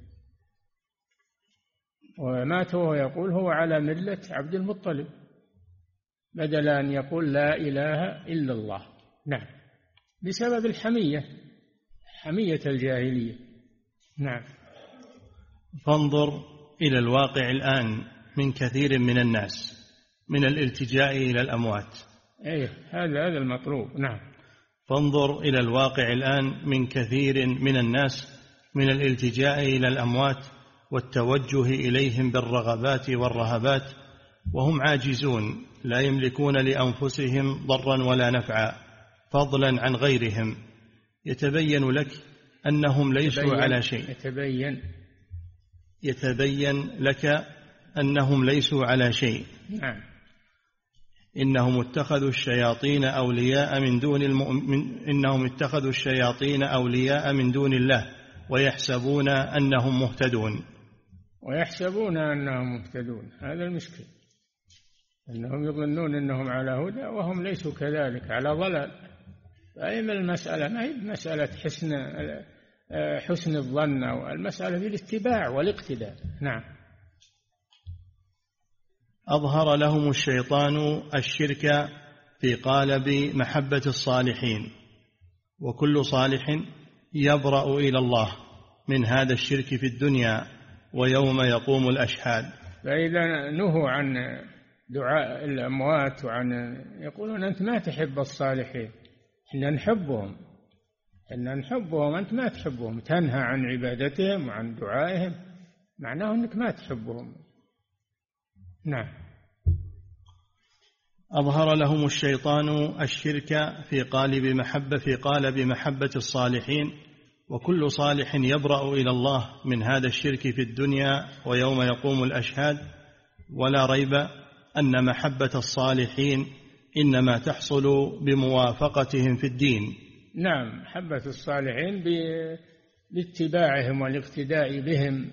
ومات وهو يقول هو على ملة عبد المطلب بدل أن يقول لا إله إلا الله. نعم، بسبب الحمية، حمية الجاهلية. نعم. فانظر إلى الواقع الآن من كثير من الناس من الالتجاء إلى الأموات. هذا المطلوب. نعم. فانظر إلى الواقع الآن من كثير من الناس من الالتجاء إلى الأموات والتوجه إليهم بالرغبات والرهبات، وهم عاجزون لا يملكون لأنفسهم ضرا ولا نفعا فضلا عن غيرهم. يتبين لك أنهم ليسوا على شيء. يتبين لك أنهم ليسوا على شيء. نعم. إنهم اتخذوا الشياطين أولياء من دون الله ويحسبون أنهم مهتدون. هذا المشكل، أنهم يظنون أنهم على هدى وهم ليسوا كذلك، على ضلال. فأيما المسألة ما هي مسألة حسن الظن، أو المسألة بالاتباع والاقتداء. نعم. أظهر لهم الشيطان الشرك في قالب محبة الصالحين، وكل صالح يبرأ إلى الله من هذا الشرك في الدنيا ويوم يقوم الأشهاد. فإذا نهوا عن دعاء الأموات يقولون أنت ما تحب الصالحين، إحنا نحبهم أنت ما تحبهم، تنهى عن عبادتهم وعن دعائهم، معناه أنك ما تحبهم. نعم. أظهر لهم الشيطان الشرك في قالب محبة الصالحين، وكل صالح يبرأ إلى الله من هذا الشرك في الدنيا ويوم يقوم الأشهاد. ولا ريب أن محبة الصالحين إنما تحصل بموافقتهم في الدين. نعم، محبة الصالحين باتباعهم والاقتداء بهم،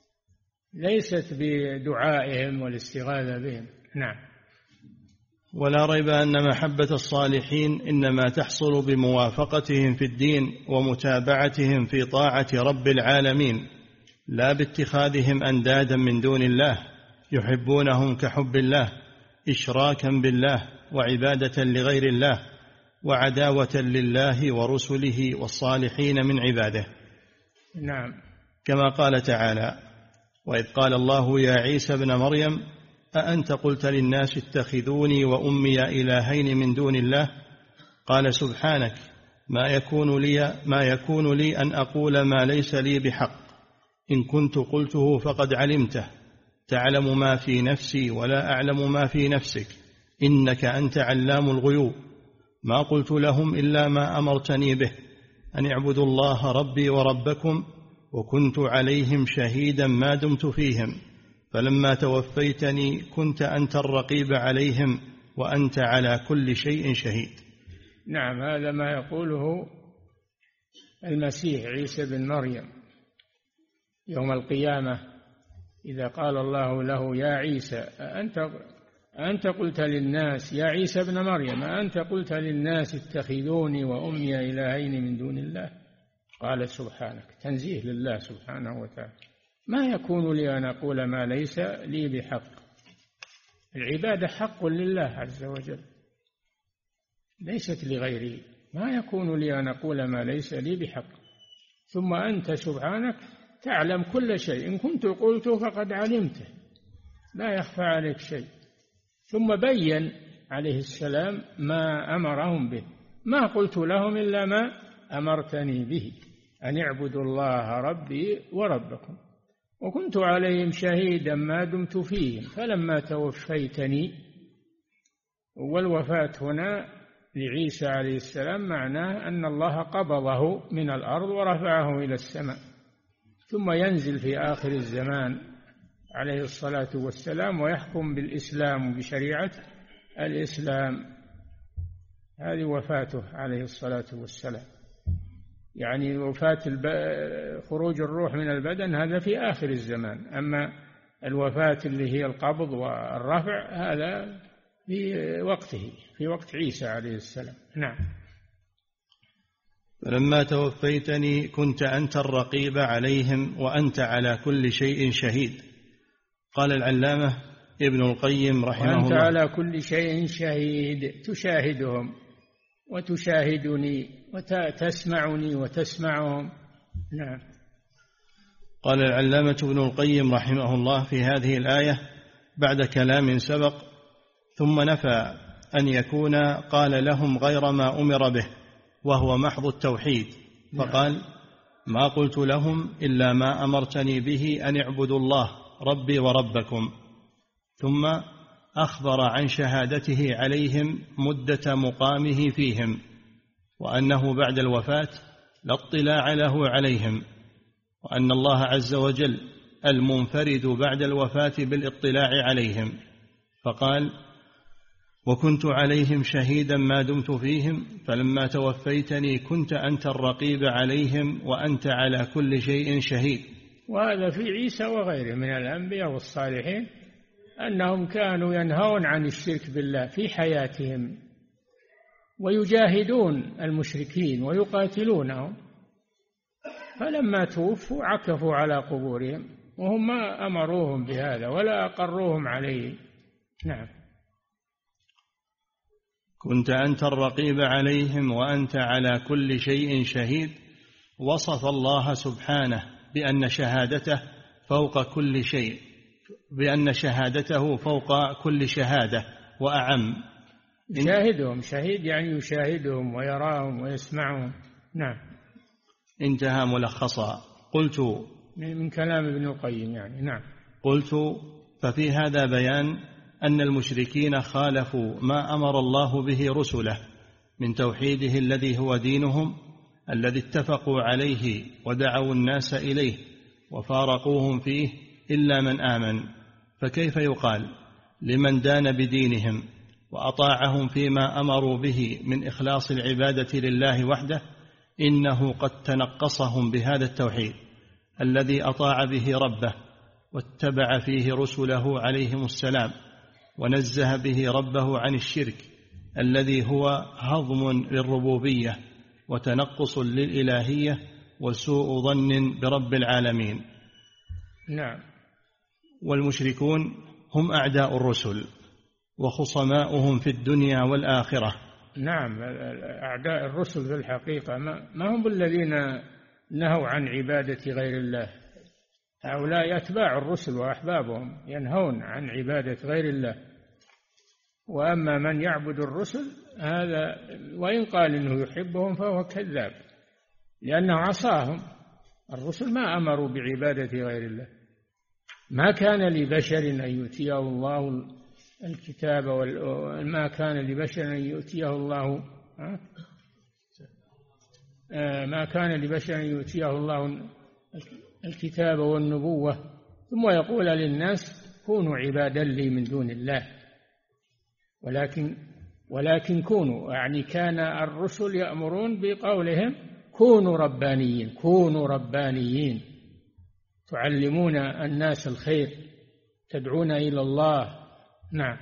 ليست بدعائهم والاستغاثة بهم. نعم. ولا ريب أن محبة الصالحين إنما تحصل بموافقتهم في الدين ومتابعتهم في طاعة رب العالمين، لا باتخاذهم أندادا من دون الله يحبونهم كحب الله، إشراكا بالله وعبادة لغير الله وعداوة لله ورسله والصالحين من عباده. نعم. كما قال تعالى: وإذ قال الله يا عيسى ابن مريم أأنت قلت للناس اتخذوني وأمي إلهين من دون الله؟ قال سبحانك ما يكون لي أن أقول ما ليس لي بحق، إن كنت قلته فقد علمته، تعلم ما في نفسي ولا أعلم ما في نفسك، إنك أنت علام الغيوب. ما قلت لهم إلا ما أمرتني به، أن اعبدوا الله ربي وربكم، وكنت عليهم شهيدا ما دمت فيهم، فلما توفيتني كنت أنت الرقيب عليهم وأنت على كل شيء شهيد. نعم، هذا ما يقوله المسيح عيسى بن مريم يوم القيامة، إذا قال الله له يا عيسى أنت قلت للناس، يا عيسى بن مريم أنت قلت للناس اتخذوني وأمي إلهين من دون الله؟ قال سبحانك، تنزيه لله سبحانه وتعالى، ما يكون لي أن أقول ما ليس لي بحق. العبادة حق لله عز وجل ليست لغيره، ما يكون لي أن أقول ما ليس لي بحق. ثم أنت سبحانك تعلم كل شيء، إن كنت قلته فقد علمته، لا يخفى عليك شيء، ثم بين عليه السلام ما أمرهم به: ما قلت لهم إلا ما أمرتني به، أن اعبدوا الله ربي وربكم، وكنت عليهم شهيدا ما دمت فيهم فلما توفيتني. والوفاة هنا لعيسى عليه السلام معناه أن الله قبضه من الأرض ورفعه إلى السماء، ثم ينزل في آخر الزمان عليه الصلاة والسلام ويحكم بالإسلام وبشريعة الإسلام. هذه وفاته عليه الصلاة والسلام، يعني وفاة خروج الروح من البدن هذا في آخر الزمان، أما الوفاة اللي هي القبض والرفع هذا في وقته، في وقت عيسى عليه السلام. نعم. فلما توفيتني كنت أنت الرقيب عليهم وأنت على كل شيء شهيد. قال العلامة ابن القيم رحمه الله: وأنت على كل شيء شهيد، تشاهدهم وتشاهدني وتسمعني وتسمعهم. نعم. قال العلامة ابن القيم رحمه الله في هذه الآية بعد كلام سبق: ثم نفى أن يكون قال لهم غير ما أمر به وهو محض التوحيد، فقال: ما قلت لهم إلا ما أمرتني به أن اعبدوا الله ربي وربكم. ثم أخبر عن شهادته عليهم مدة مقامه فيهم، وأنه بعد الوفاة لا اطلاع له عليهم، وأن الله عز وجل المنفرد بعد الوفاة بالاطلاع عليهم. فقال: وكنت عليهم شهيدا ما دمت فيهم فلما توفيتني كنت أنت الرقيب عليهم وأنت على كل شيء شهيد. وهذا في عيسى وغيره من الأنبياء والصالحين أنهم كانوا ينهون عن الشرك بالله في حياتهم ويجاهدون المشركين ويقاتلونهم، فلما توفوا عكفوا على قبورهم وهم ما أمروهم بهذا ولا أقروهم عليه. نعم. كنت أنت الرقيب عليهم وأنت على كل شيء شهيد. وصف الله سبحانه بأن شهادته فوق كل شيء، بأن شهادته فوق كل شهادة وأعم. يشاهدهم، شهيد يعني يشاهدهم ويراهم ويسمعهم. نعم. انتهى ملخصا. قلت من كلام ابن القيم يعني. نعم. قلت: ففي هذا بيان أن المشركين خالفوا ما أمر الله به رسله من توحيده الذي هو دينهم الذي اتفقوا عليه ودعوا الناس إليه وفارقوهم فيه إلا من آمن. فكيف يقال لمن دان بدينهم وأطاعهم فيما أمروا به من إخلاص العبادة لله وحده إنه قد تنقصهم بهذا التوحيد الذي أطاع به ربه واتبع فيه رسله عليهم السلام ونزه به ربه عن الشرك الذي هو هضم للربوبية وتنقص للإلهية وسوء ظن برب العالمين. نعم. والمشركون هم أعداء الرسل وخصماؤهم في الدنيا والآخرة. نعم. أعداء الرسل في الحقيقة ما هم الذين نهوا عن عبادة غير الله، هؤلاء أتباع الرسل وأحبابهم ينهون عن عبادة غير الله. وأما من يعبد الرسل هذا وإن قال إنه يحبهم فهو كذاب، لأنه عصاهم. الرسل ما أمروا بعبادة غير الله. ما كان لبشر أن يؤتيه الله الكتاب ما كان لبشر أن يؤتيه الله ما كان لبشر أن يؤتيه الله الكتاب والنبوة ثم يقول للناس كونوا عبادا لي من دون الله، ولكن كونوا، يعني كان الرسل يأمرون بقولهم كونوا ربانيين، كونوا ربانيين تعلمون الناس الخير تدعون إلى الله. نعم.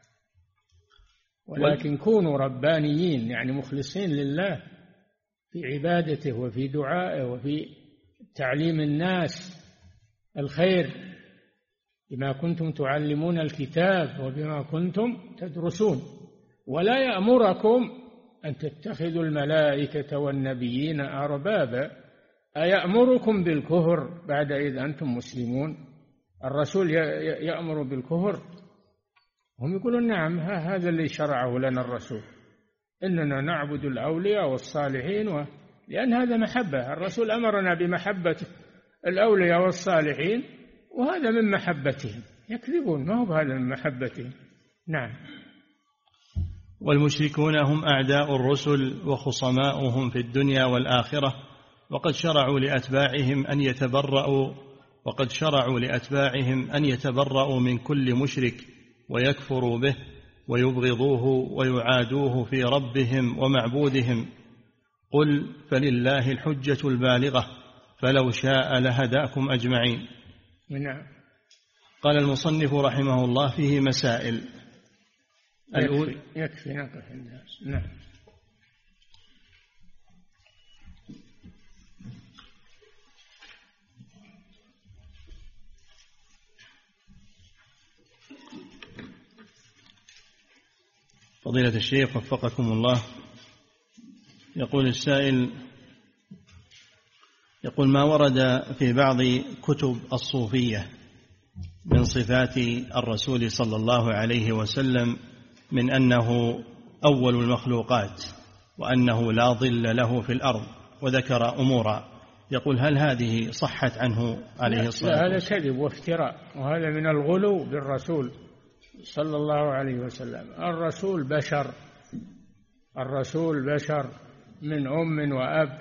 ولكن كونوا ربانيين يعني مخلصين لله في عبادته وفي دعائه وفي تعليم الناس الخير بما كنتم تعلمون الكتاب وبما كنتم تدرسون. ولا يأمركم أن تتخذوا الملائكة والنبيين أربابا أيأمركم بالكفر بعد إذ أنتم مسلمون. الرسول يأمر بالكفر؟ هم يقولون نعم هذا اللي شرعه لنا الرسول، إننا نعبد الأولياء والصالحين لأن هذا محبة، الرسول أمرنا بمحبة الأولياء والصالحين وهذا من محبتهم. يكذبون، ما هو هذا من محبتهم. نعم. والمشركون هم أعداء الرسل وخصماؤهم في الدنيا والآخرة، وقد شرعوا لأتباعهم أن يتبرأوا من كل مشرك ويكفروا به ويبغضوه ويعادوه في ربهم ومعبودهم. قل فلله الحجة البالغة فلو شاء لهداكم أجمعين. نعم. قال المصنف رحمه الله فيه مسائل. يكفي نقف الناس. نعم. فضيلة الشيخ وفقكم الله، يقول السائل، يقول ما ورد في بعض كتب الصوفية من صفات الرسول صلى الله عليه وسلم من أنه أول المخلوقات وأنه لا ظل له في الأرض، وذكر أمورا، يقول هل هذه صحت عنه عليه الصلاة والسلام؟ هذا كذب وافتراء، وهذا من الغلو بالرسول صلى الله عليه وسلم. الرسول بشر من أم وأب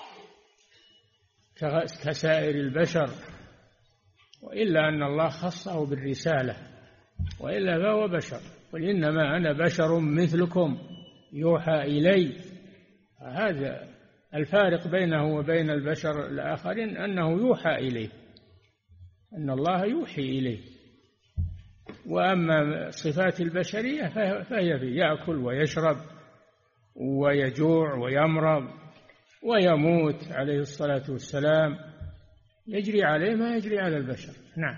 كسائر البشر، وإلا أن الله خصه بالرسالة، وإلا فهو بشر. قل إنما أنا بشر مثلكم يوحى إلي. هذا الفارق بينه وبين البشر الآخرين، أنه يوحى إليه، أن الله يوحي إليه. وأما صفات البشرية فهي في يأكل ويشرب ويجوع ويمرض ويموت عليه الصلاة والسلام، يجري عليه ما يجري على البشر. نعم.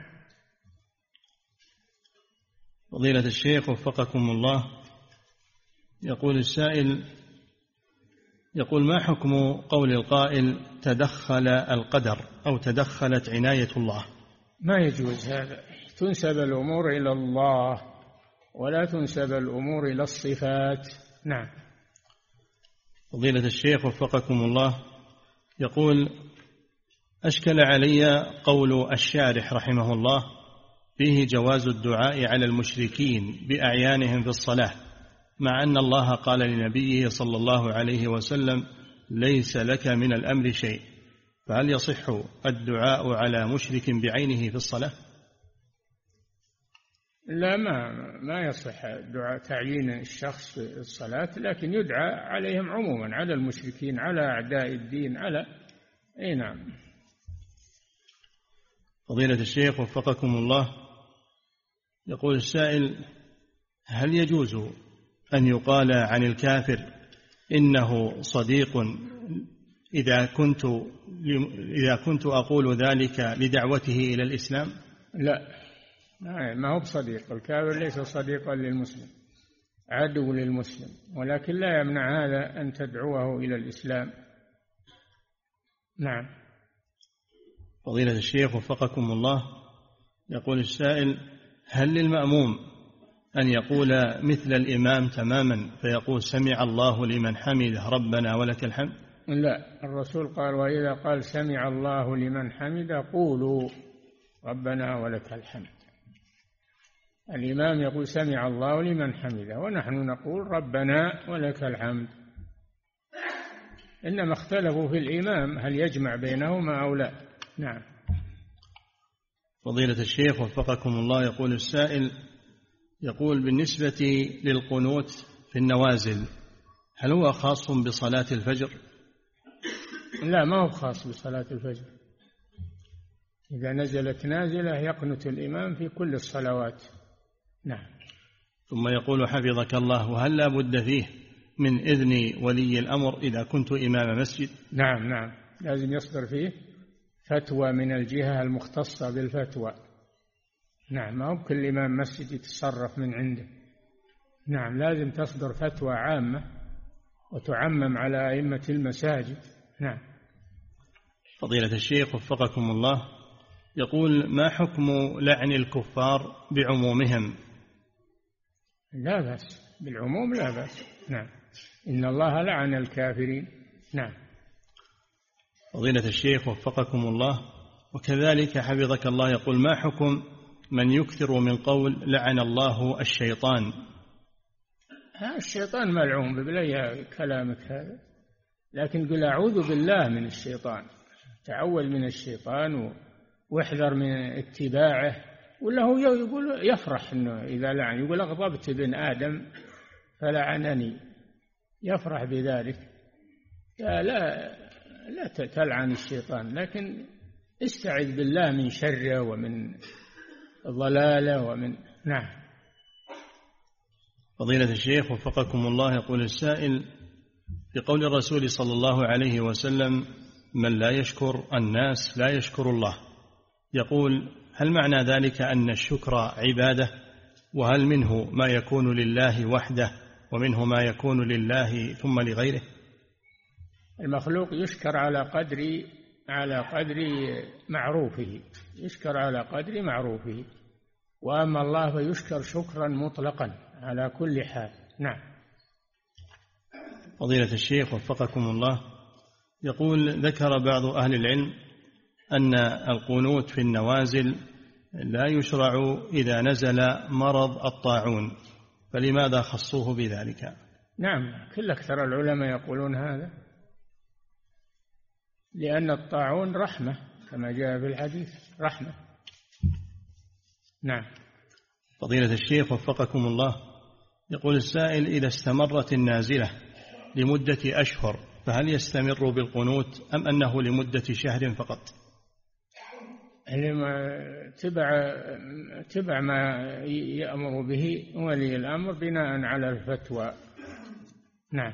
فضيلة الشيخ وفقكم الله، يقول السائل، يقول ما حكم قول القائل تدخل القدر أو تدخلت عناية الله؟ ما يجوز هذا، تنسب الأمور إلى الله ولا تنسب الأمور إلى الصفات. نعم. فضيلة الشيخ وفقكم الله، يقول أشكل علي قول الشارح رحمه الله فيه جواز الدعاء على المشركين بأعيانهم في الصلاة، مع أن الله قال لنبيه صلى الله عليه وسلم ليس لك من الأمر شيء، فهل يصح الدعاء على مشرك بعينه في الصلاة؟ لا، ما يصح دعاء تعيين الشخص في الصلاة، لكن يدعى عليهم عموما، على المشركين، على أعداء الدين، على نعم. فضيلة الشيخ وفقكم الله، يقول السائل هل يجوز أن يقال عن الكافر إنه صديق إذا كنت أقول ذلك لدعوته إلى الإسلام؟ لا، ما هو بصديق. الكافر ليس صديقا للمسلم، عدو للمسلم، ولكن لا يمنع هذا أن تدعوه إلى الإسلام. نعم. فضيلة الشيخ وفقكم الله، يقول السائل هل للمأموم أن يقول مثل الإمام تماما فيقول سمع الله لمن حمده ربنا ولك الحمد؟ لا، الرسول قال وإذا قال سمع الله لمن حمده قولوا ربنا ولك الحمد. الإمام يقول سمع الله لمن حمده، ونحن نقول ربنا ولك الحمد. إنما اختلفوا في الإمام هل يجمع بينهما أو لا. نعم. فضيلة الشيخ وفقكم الله، يقول السائل، يقول بالنسبة للقنوت في النوازل هل هو خاص بصلاة الفجر؟ لا، ما هو خاص بصلاة الفجر. إذا نزلت نازلة يقنت الإمام في كل الصلوات. نعم. ثم يقول حفظك الله وهل لا بد فيه من إذن ولي الأمر إذا كنت إمام مسجد؟ نعم، لازم يصدر فيه فتوى من الجهة المختصة بالفتوى. نعم، ما هو كل إمام مسجد يتصرف من عنده. نعم، لازم تصدر فتوى عامة وتعمم على أئمة المساجد. نعم. فضيلة الشيخ وفقكم الله، يقول ما حكم لعن الكفار بعمومهم لا بأس بالعموم، لا بأس. نعم. إن الله لعن الكافرين. نعم. فضيلة الشيخ وفقكم الله، وكذلك حفظك الله، يقول: ما حكم من يكثر من قول لعن الله الشيطان؟ الشيطان ملعون، ببلي كلامك هذا، لكن قل أعوذ بالله من الشيطان، تعوذ من الشيطان واحذر من اتباعه. ولا هو يقول يفرح إنه إذا لعن، يقول أغضبت ابن آدم فلعنني، يفرح بذلك. لا تلعن الشيطان، لكن استعذ بالله من شره ومن ضلاله ومن. نعم. فضيلة الشيخ وفقكم الله، يقول السائل: في قول الرسول صلى الله عليه وسلم: من لا يشكر الناس لا يشكر الله، يقول: هل معنى ذلك أن الشكر عبادة؟ وهل منه ما يكون لله وحده ومنه ما يكون لله ثم لغيره؟ المخلوق يشكر على قدر معروفه، يشكر على قدر معروفه، وأما الله فيشكر شكرا مطلقا على كل حال. نعم. فضيلة الشيخ وفقكم الله، يقول: ذكر بعض أهل العلم أن القنوت في النوازل لا يشرع إذا نزل مرض الطاعون، فلماذا خصوه بذلك؟ نعم، كل أكثر العلماء يقولون هذا، لأن الطاعون رحمة كما جاء في الحديث، رحمة. نعم. فضيلة الشيخ وفقكم الله، يقول السائل: إذا استمرت النازلة لمدة أشهر فهل يستمر بالقنوت أم أنه لمدة شهر فقط؟ تبع ما يأمر به ولي الأمر بناء على الفتوى. نعم.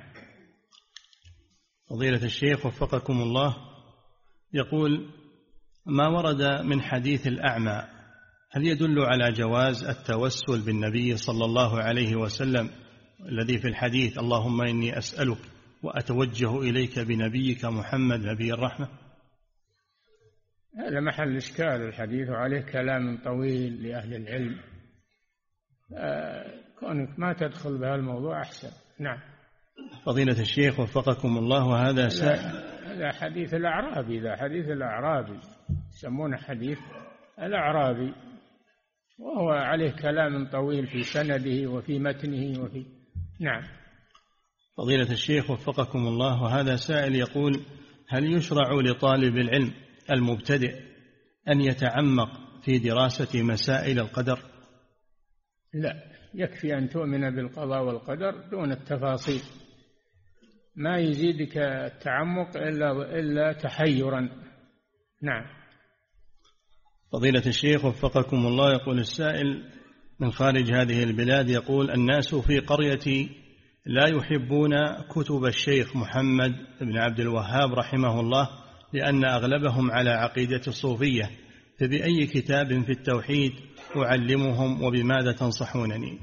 فضيلة الشيخ وفقكم الله، يقول: ما ورد من حديث الأعمى هل يدل على جواز التوسل بالنبي صلى الله عليه وسلم الذي في الحديث: اللهم إني أسألك وأتوجه إليك بنبيك محمد نبي الرحمة؟ هذا محل إشكال الحديث، وعليه كلام طويل لأهل العلم، كونك ما تدخل بهذا الموضوع أحسن. نعم. فضيلة الشيخ وفقكم الله، هذا حديث الأعرابي، ذا حديث الأعرابي يسمونه حديث الأعرابي، وهو عليه كلام طويل في سنده وفي متنه وفي. نعم. فضيلة الشيخ وفقكم الله، وهذا سائل يقول: هل يشرع لطالب العلم المبتدئ أن يتعمق في دراسة مسائل القدر؟ لا، يكفي أن تؤمن بالقضاء والقدر دون التفاصيل، ما يزيدك التعمق إلا تحيرا. نعم. فضيلة الشيخ وفقكم الله، يقول السائل من خارج هذه البلاد، يقول: الناس في قريتي لا يحبون كتب الشيخ محمد بن عبد الوهاب رحمه الله لأن أغلبهم على عقيدة الصوفية، فبأي كتاب في التوحيد أعلمهم وبماذا تنصحونني؟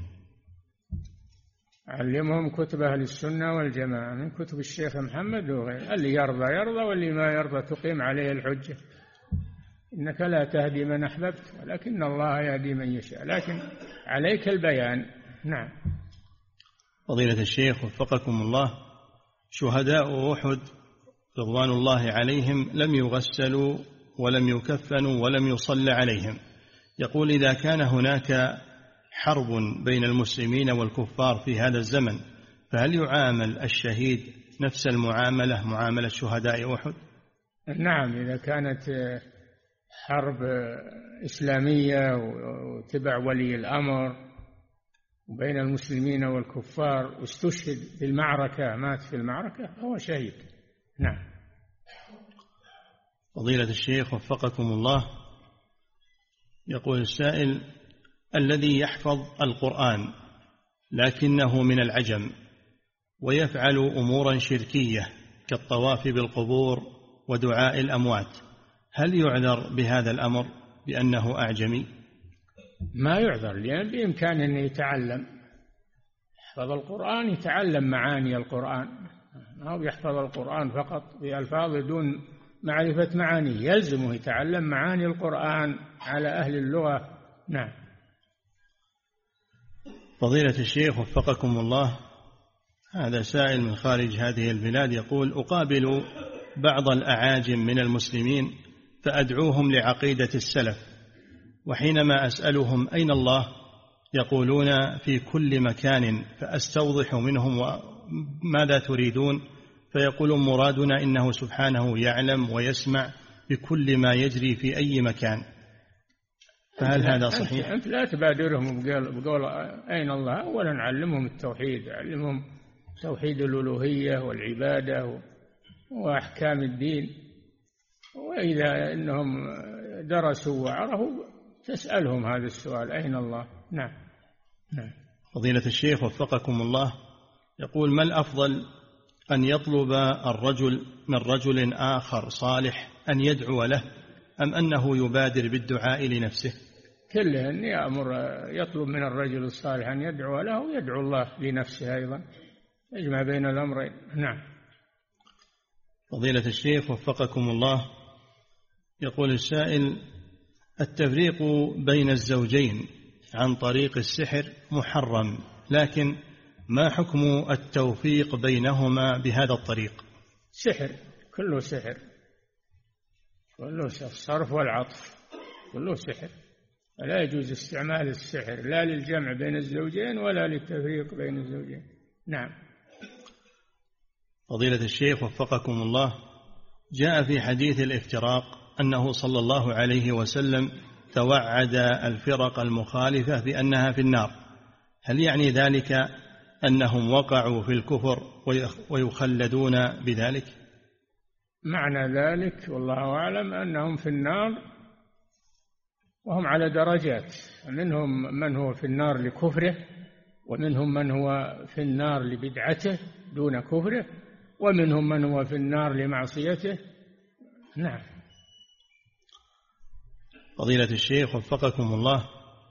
علمهم كتب أهل السنة والجماعة من كتب الشيخ محمد وغيره، اللي يرضى واللي ما يرضى تقيم عليه الحجة. إنك لا تهدي من أحببت ولكن الله يهدي من يشاء، لكن عليك البيان. نعم. فضيلة الشيخ وفقكم الله، شهداء أحد رضوان الله عليهم لم يغسلوا ولم يكفنوا ولم يصلى عليهم، يقول: إذا كان هناك حرب بين المسلمين والكفار في هذا الزمن فهل يعامل الشهيد نفس المعاملة، معاملة شهداء أحد؟ نعم، إذا كانت حرب إسلامية وتبع ولي الأمر وبين المسلمين والكفار واستشهد في المعركة، مات في المعركة، هو شهيد. نعم. فضيلة الشيخ وفقكم الله، يقول السائل: الذي يحفظ القرآن لكنه من العجم ويفعل أمورا شركية كالطواف بالقبور ودعاء الأموات، هل يعذر بهذا الأمر بأنه أعجمي؟ ما يعذر، لأن بإمكانه أن يتعلم، يحفظ القرآن، يتعلم معاني القرآن، أو يحفظ القرآن فقط بألفاظ دون معرفة معانيه، يلزمه يتعلم معاني القرآن على أهل اللغة. نعم. فضيلة الشيخ وفقكم الله، هذا سائل من خارج هذه البلاد يقول: أقابل بعض الأعاجم من المسلمين فأدعوهم لعقيدة السلف، وحينما أسألهم أين الله يقولون في كل مكان، فأستوضح منهم ماذا تريدون، فيقولون مرادنا إنه سبحانه يعلم ويسمع بكل ما يجري في أي مكان. فهل هذا صحيح؟ أنت لا تبادرهم بقول أين الله، أولا علمهم التوحيد، علمهم توحيد الألوهية والعبادة وأحكام الدين، وإذا أنهم درسوا وعرفوا تسألهم هذا السؤال: أين الله؟ نعم. فضيلة الشيخ وفقكم الله يقول: ما الأفضل، أن يطلب الرجل من رجل آخر صالح أن يدعو له، أم أنه يبادر بالدعاء لنفسه؟ كله أن يطلب من الرجل الصالح أن يدعو له ويدعو الله لنفسه أيضا، يجمع بين الأمرين. نعم. فضيلة الشيخ وفقكم الله يقول السائل: التفريق بين الزوجين عن طريق السحر محرم، لكن ما حكم التوفيق بينهما بهذا الطريق؟ سحر، كله سحر، كله الصرف والعطف كله سحر، فلا يجوز استعمال السحر لا للجمع بين الزوجين ولا للتفريق بين الزوجين. نعم. فضيلة الشيخ وفقكم الله، جاء في حديث الافتراق أنه صلى الله عليه وسلم توعد الفرق المخالفة بأنها في النار، هل يعني ذلك أنهم وقعوا في الكفر ويخلدون بذلك؟ معنى ذلك والله أعلم أنهم في النار وهم على درجات، منهم من هو في النار لكفره، ومنهم من هو في النار لبدعته دون كفره، ومنهم من هو في النار لمعصيته. نعم. فضيلة الشيخ وفقكم الله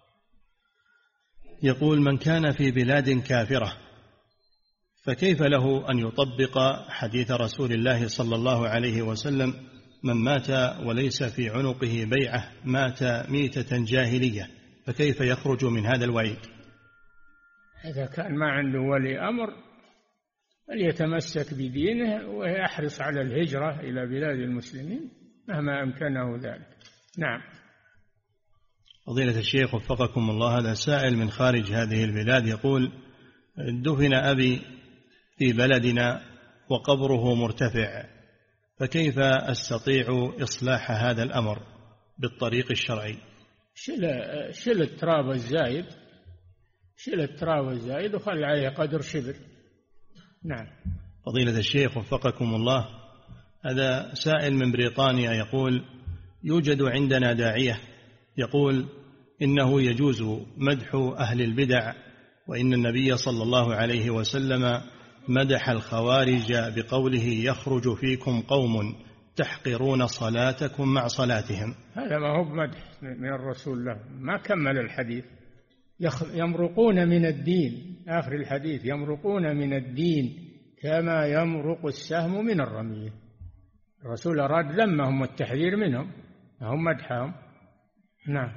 يقول: من كان في بلاد كافرة فكيف له أن يطبق حديث رسول الله صلى الله عليه وسلم: من مات وليس في عنقه بيعة مات ميتة جاهلية، فكيف يخرج من هذا الوعيد؟ إذا كان ما عنده ولي أمر فليتمسك بدينه ويحرص على الهجرة إلى بلاد المسلمين مهما أمكنه ذلك. نعم. فضيلة الشيخ وفقكم الله، هذا سائل من خارج هذه البلاد يقول: دفن أبي في بلدنا وقبره مرتفع، فكيف أستطيع إصلاح هذا الأمر بالطريق الشرعي؟ شل التراب الزايد، شل التراب الزايد وخلي عليه قدر شبر. نعم. فضيلة الشيخ وفقكم الله، هذا سائل من بريطانيا يقول: يوجد عندنا داعية يقول إنه يجوز مدح أهل البدع، وإن النبي صلى الله عليه وسلم مدح الخوارج بقوله: يخرج فيكم قوم تحقرون صلاتكم مع صلاتهم. هذا ما هو مدح من الرسول له، ما كمل الحديث. يمرقون من الدين، آخر الحديث: يمرقون من الدين كما يمرق السهم من الرمية. الرسول أراد ذمهم والتحذير منهم، هم مدحهم. نعم.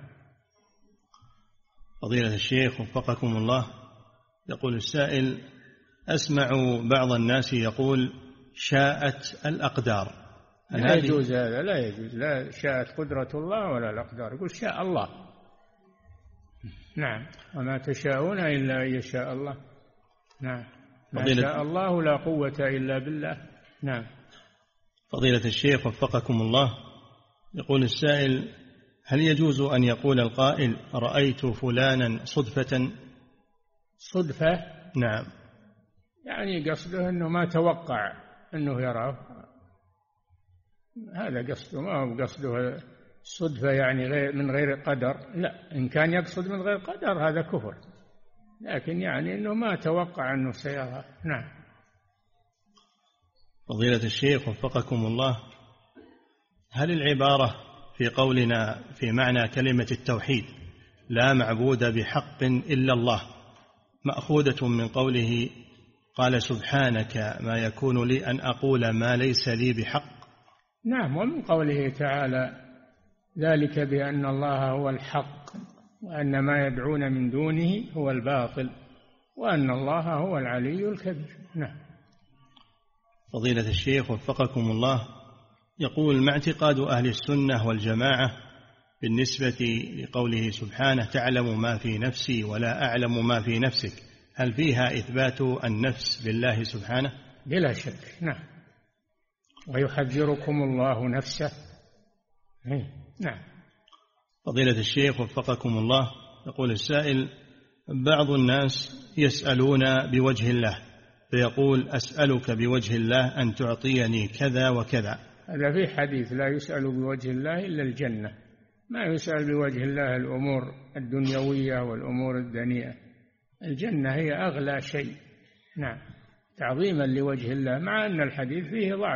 فضيلة الشيخ وفقكم الله يقول السائل: أسمع بعض الناس يقول: شاءت الأقدار. لا يجوز هذا، لا يجوز، لا شاءت قدرة الله ولا الأقدار، يقول شاء الله. نعم. وما تشاءون إلا أن يشاء الله. نعم. ما شاء الله لا قوة إلا بالله. نعم. فضيلة الشيخ وفقكم الله يقول السائل: هل يجوز أن يقول القائل: رأيت فلانا صدفة؟ صدفة؟ نعم. يعني قصده أنه ما توقع أنه يراه، هذا قصده، ما هو قصده صدفة يعني من غير قدر. لا، إن كان يقصد من غير قدر هذا كفر، لكن يعني أنه ما توقع أنه سيراه. نعم. فضيلة الشيخ وفقكم الله، هل العبارة في قولنا في معنى كلمة التوحيد لا معبود بحق إلا الله مأخوذة من قوله: قال سبحانك ما يكون لي أن أقول ما ليس لي بحق؟ نعم. ومن قوله تعالى: ذلك بأن الله هو الحق وأن ما يدعون من دونه هو الباطل وأن الله هو العلي الكبير. نعم. فضيلة الشيخ وفقكم الله، يقول: ما اعتقاد أهل السنة والجماعة بالنسبة لقوله سبحانه: تعلم ما في نفسي ولا أعلم ما في نفسك؟ هل فيها إثبات النفس لله سبحانه؟ بلا شك. نعم. ويحذركم الله نفسه. نعم. فضيلة الشيخ وفقكم الله، يقول السائل: بعض الناس يسألون بوجه الله، فيقول: أسألك بوجه الله أن تعطيني كذا وكذا. هذا في حديث: لا يسأل بوجه الله إلا الجنة. ما يسأل بوجه الله الأمور الدنيوية والأمور الدنيئة. الجنة هي أغلى شيء. نعم. تعظيما لوجه الله، مع أن الحديث فيه ضعف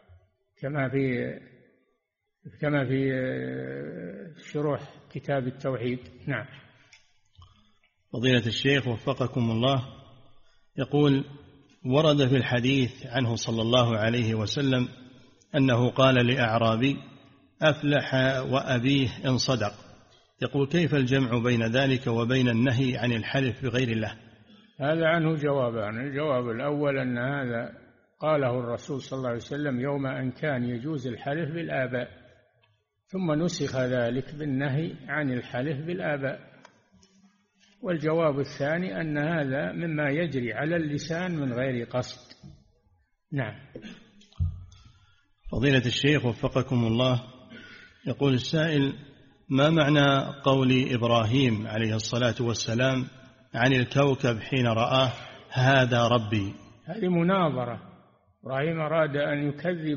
كما في شروح كتاب التوحيد. نعم. فضيلة الشيخ وفقكم الله، يقول: ورد في الحديث عنه صلى الله عليه وسلم أنه قال لأعرابي: أفلح وأبيه إن صدق. يقول: كيف الجمع بين ذلك وبين النهي عن الحلف بغير الله؟ هذا عنه جوابان. الجواب الأول أن هذا قاله الرسول صلى الله عليه وسلم يوم أن كان يجوز الحلف بالآباء، ثم نسخ ذلك بالنهي عن الحلف بالآباء. والجواب الثاني أن هذا مما يجري على اللسان من غير قصد. نعم. فضيلة الشيخ وفقكم الله، يقول السائل: ما معنى قول إبراهيم عليه الصلاة والسلام عن الكوكب حين رآه: هذا ربي؟ هذه مناظرة. إبراهيم أراد أن يكذب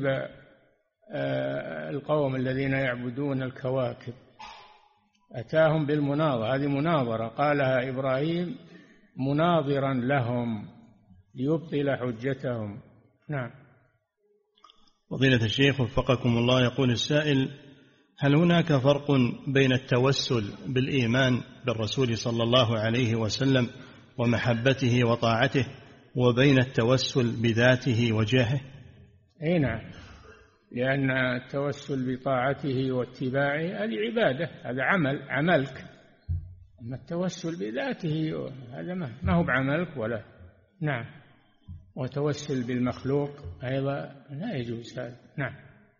القوم الذين يعبدون الكواكب، أتاهم بالمناظرة. هذه مناظرة قالها إبراهيم مناظرا لهم ليبطل حجتهم. نعم. فضيلة الشيخ وفقكم الله، يقول السائل: هل هناك فرق بين التوسل بالإيمان بالرسول صلى الله عليه وسلم ومحبته وطاعته وبين التوسل بذاته وجاهه؟ أي نعم، لأن التوسل بطاعته واتباعه هذه عبادة، هذا عملك. أما التوسل بذاته هذا ما هو بعملك ولا. نعم. وتوسل بالمخلوق أيضا لا يجوز هذا. نعم.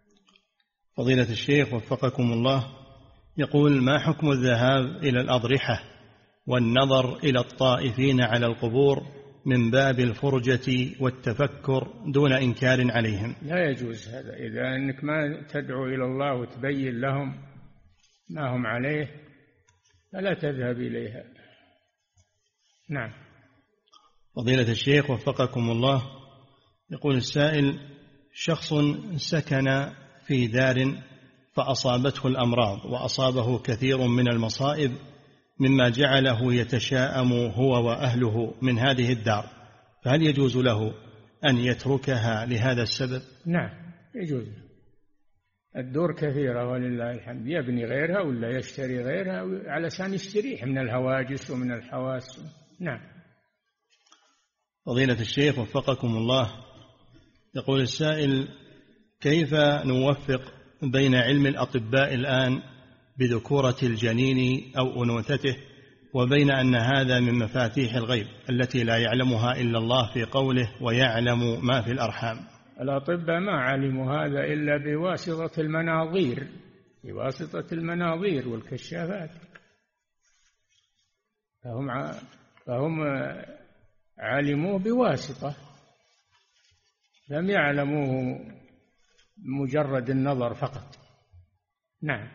فضيلة الشيخ وفقكم الله، يقول: ما حكم الذهاب إلى الأضرحة والنظر إلى الطائفين على القبور من باب الفرجة والتفكر دون إنكار عليهم؟ لا يجوز هذا. إذا أنك ما تدعو إلى الله وتبين لهم ما هم عليه فلا تذهب إليها. نعم. فضيلة الشيخ وفقكم الله، يقول السائل: شخص سكن في دار فأصابته الأمراض وأصابه كثير من المصائب مما جعله يتشاءم هو وأهله من هذه الدار، فهل يجوز له أن يتركها لهذا السبب؟ نعم يجوز. الدور كثيرة ولله الحمد، يبني غيرها ولا يشتري غيرها على سان يستريح من الهواجس ومن الحواس. نعم. فضيلة الشيخ وفقكم الله، يقول السائل: كيف نوفق بين علم الأطباء الآن بذكورة الجنين أو أنوثته وبين أن هذا من مفاتيح الغيب التي لا يعلمها إلا الله في قوله: ويعلم ما في الأرحام؟ الأطباء ما علموا هذا إلا بواسطة المناظير والكشافات، فهم علموه بواسطة، لم يعلموه مجرد النظر فقط. نعم.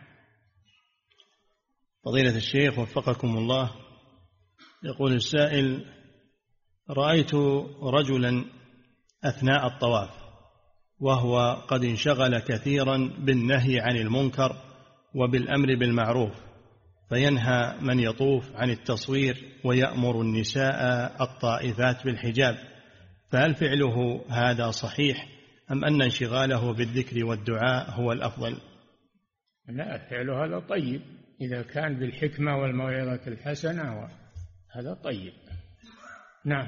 فضيلة الشيخ وفقكم الله، يقول السائل: رأيت رجلا أثناء الطواف وهو قد انشغل كثيرا بالنهي عن المنكر وبالأمر بالمعروف، فينهى من يطوف عن التصوير ويأمر النساء الطائفات بالحجاب، فهل فعله هذا صحيح أم أن انشغاله بالذكر والدعاء هو الأفضل؟ لا، فعله هذا طيب إذا كان بالحكمة والموعظة الحسنة، هذا طيب. نعم.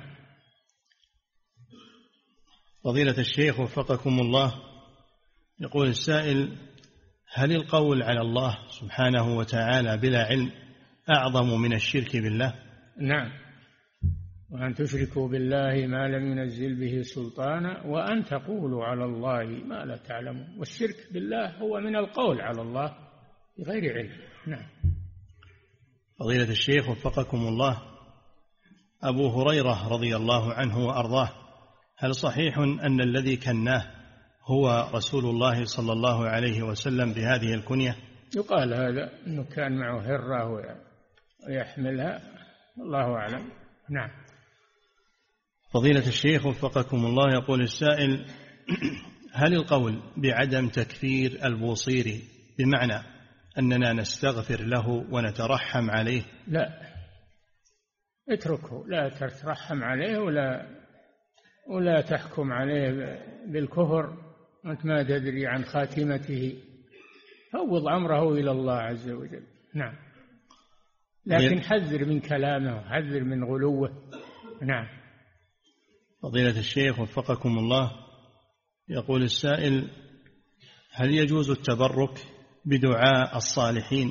فضيلة الشيخ وفقكم الله، يقول السائل: هل القول على الله سبحانه وتعالى بلا علم أعظم من الشرك بالله؟ نعم، وأن تشركوا بالله ما لم ينزل به سلطانا وأن تقولوا على الله ما لا تعلمون. والشرك بالله هو من القول على الله بغير علم. نعم. فضيلة الشيخ وفقكم الله، أبو هريرة رضي الله عنه وأرضاه، هل صحيح أن الذي كناه هو رسول الله صلى الله عليه وسلم بهذه الكنية؟ يقال هذا أنه كان معه هرة ويحملها، الله أعلم. نعم. فضيلة الشيخ وفقكم الله، يقول السائل: هل القول بعدم تكفير البوصيري بمعنى أننا نستغفر له ونترحم عليه؟ لا، اتركه، لا تترحم عليه ولا تحكم عليه بالكفر، أنت ما تدري عن خاتمته، فوض أمره إلى الله عز وجل. نعم، لكن حذر من كلامه، حذر من غلوه. نعم. فضيلة الشيخ وفقكم الله، يقول السائل: هل يجوز التبرك بدعاء الصالحين؟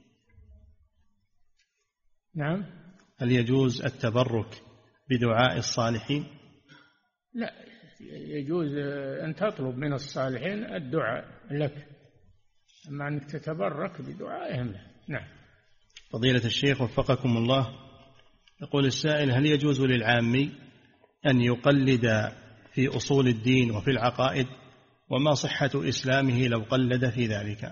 نعم. هل يجوز التبرك بدعاء الصالحين؟ لا، يجوز أن تطلب من الصالحين الدعاء لك، أما أنك تتبرك بدعائهم لا. نعم. فضيلة الشيخ وفقكم الله، يقول السائل: هل يجوز للعامي أن يقلد في أصول الدين وفي العقائد؟ وما صحة إسلامه لو قلد في ذلك؟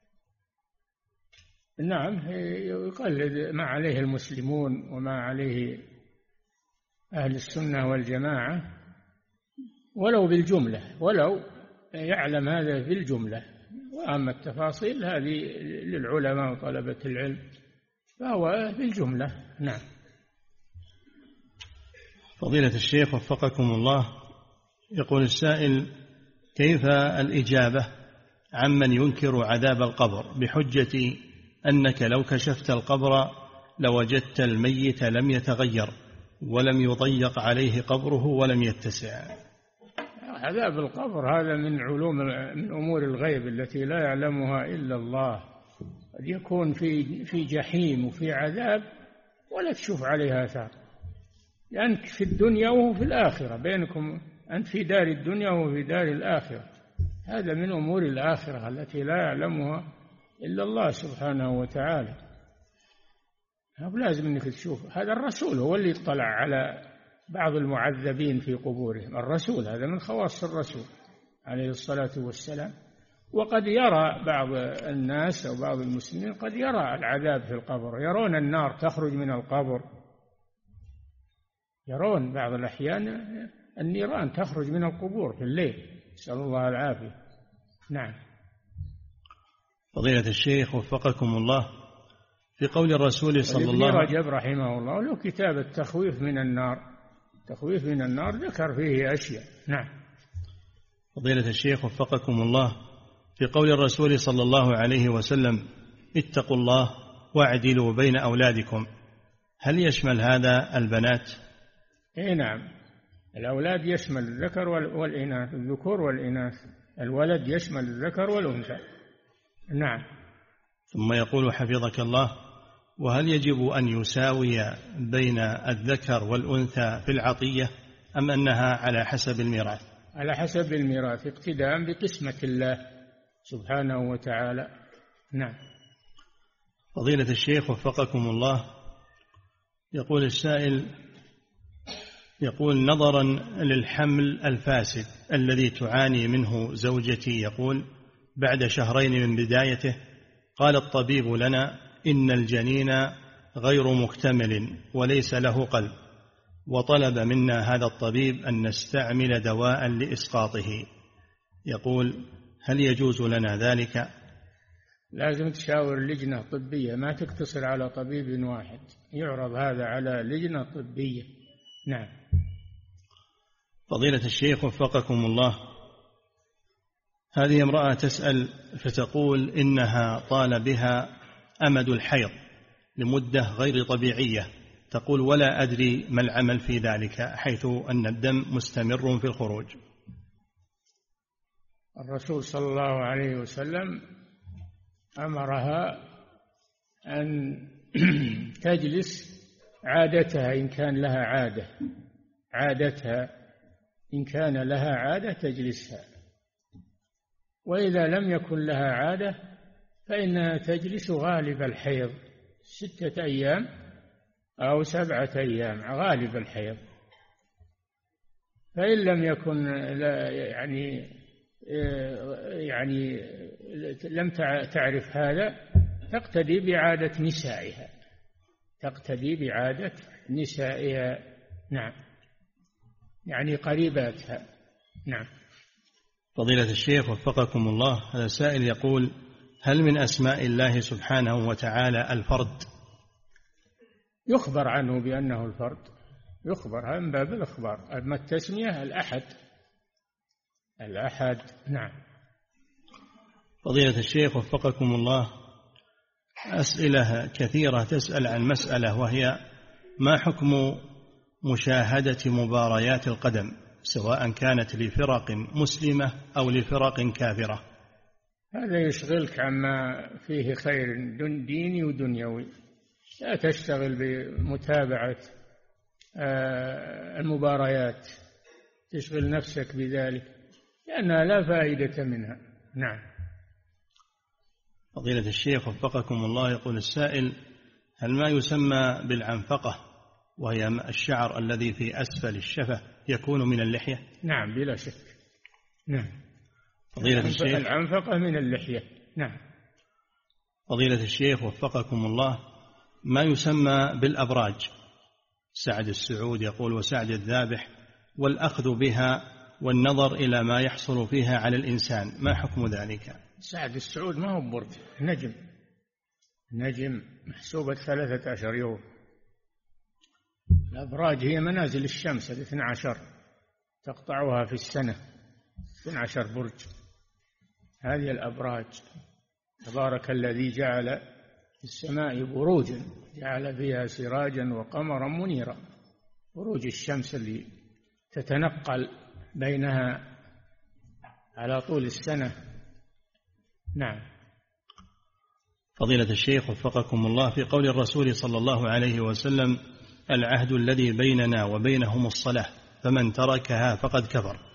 نعم، يقلد ما عليه المسلمون وما عليه أهل السنة والجماعة، ولو بالجملة، ولو يعلم هذا بالجملة، وأما التفاصيل هذه للعلماء وطلبة العلم، فهو بالجملة. نعم. فضيلة الشيخ وفقكم الله، يقول السائل: كيف الإجابة عمن ينكر عذاب القبر بحجة أنك لو كشفت القبر لوجدت الميت لم يتغير ولم يضيق عليه قبره ولم يتسع؟ عذاب القبر هذا من من أمور الغيب التي لا يعلمها إلا الله. قد يكون في جحيم وفي عذاب ولا تشوف عليها أثار، لأنك في الدنيا وهو في الآخرة، بينكم أنت في دار الدنيا وهو في دار الآخرة. هذا من أمور الآخرة التي لا يعلمها إلا الله سبحانه وتعالى. لازم أنك تشوف. هذا الرسول هو اللي اطلع على بعض المعذبين في قبورهم، الرسول هذا من خواص الرسول عليه الصلاة والسلام. وقد يرى بعض الناس أو بعض المسلمين قد يرى العذاب في القبر، يرون النار تخرج من القبر، يرون بعض الأحيان النيران تخرج من القبور في الليل، نسأل الله العافية. نعم. فضيلة الشيخ وفقكم الله، في قول الرسول صلى الله عليه وسلم، رجب رحمه الله له كتاب التخويف من النار، تخويف من النار ذكر فيه أشياء. نعم. فضيلة الشيخ وفقكم الله، في قول الرسول صلى الله عليه وسلم: اتقوا الله واعدلوا بين أولادكم، هل يشمل هذا البنات؟ نعم، الأولاد يشمل الذكر والإناث، الذكور والإناث، الولد يشمل الذكر والأنثى. نعم. ثم يقول حفظك الله: وهل يجب أن يساوي بين الذكر والأنثى في العطية أم أنها على حسب الميراث؟ على حسب الميراث، اقتداء بقسمة الله سبحانه وتعالى. نعم. فضيلة الشيخ وفقكم الله، يقول السائل: يقول: نظرا للحمل الفاسد الذي تعاني منه زوجتي، يقول: بعد شهرين من بدايته قال الطبيب لنا إن الجنين غير مكتمل وليس له قلب، وطلب منا هذا الطبيب أن نستعمل دواء لإسقاطه، يقول: هل يجوز لنا ذلك؟ لازم تشاور لجنة طبية، ما تقتصر على طبيب واحد، يعرض هذا على لجنة طبية. نعم. فضيلة الشيخ وفقكم الله، هذه امرأة تسأل فتقول إنها طال بها أمد الحيض لمدة غير طبيعية، تقول: ولا أدري ما العمل في ذلك، حيث أن الدم مستمر في الخروج. الرسول صلى الله عليه وسلم أمرها أن تجلس عادتها إن كان لها عادة، عادتها إن كان لها عادة تجلسها، وإذا لم يكن لها عادة فإنها تجلس غالب الحيض 6 أيام أو 7 أيام غالب الحيض. فإن لم يكن يعني لم تعرف هذا تقتدي بعادة نسائها، تقتدي بعادة نسائها. نعم، يعني قريباتها. نعم. فضيلة الشيخ وفقكم الله، هذا سائل يقول: هل من أسماء الله سبحانه وتعالى الفرد؟ يخبر عنه بأنه الفرد، يخبر من باب الإخبار. أما التسمية الأحد، الأحد. نعم. فضيلة الشيخ وفقكم الله، أسئلة كثيرة تسأل عن مسألة، وهي: ما حكم مشاهدة مباريات القدم سواء كانت لفرق مسلمة أو لفرق كافرة؟ هذا يشغلك عما فيه خير ديني ودنيوي، لا تشتغل بمتابعة المباريات، تشغل نفسك بذلك لأنها لا فائدة منها. نعم. فضيلة الشيخ وفقكم الله، يقول السائل: هل ما يسمى بالعنفقة وهي الشعر الذي في أسفل الشفة يكون من اللحية؟ نعم بلا شك. نعم. فضيلة الشيخ، العنفقة من اللحية. نعم. فضيلة الشيخ وفقكم الله، ما يسمى بالأبراج، سعد السعود يقول وسعد الذابح، والأخذ بها والنظر إلى ما يحصل فيها على الإنسان، ما حكم ذلك؟ سعد السعود ما هو برج، نجم، نجم محسوبة 13 يوم. الأبراج هي منازل الشمس 12 تقطعها في السنة، 12 برج، هذه الأبراج. تبارك الذي جعل في السماء بروجا جعل فيها سراجا وقمرا منيرا، بروج الشمس اللي تتنقل بينها على طول السنة. نعم. فضيلة الشيخ وفقكم الله، في قول الرسول صلى الله عليه وسلم: العهد الذي بيننا وبينهم الصلاة، فمن تركها فقد كفر،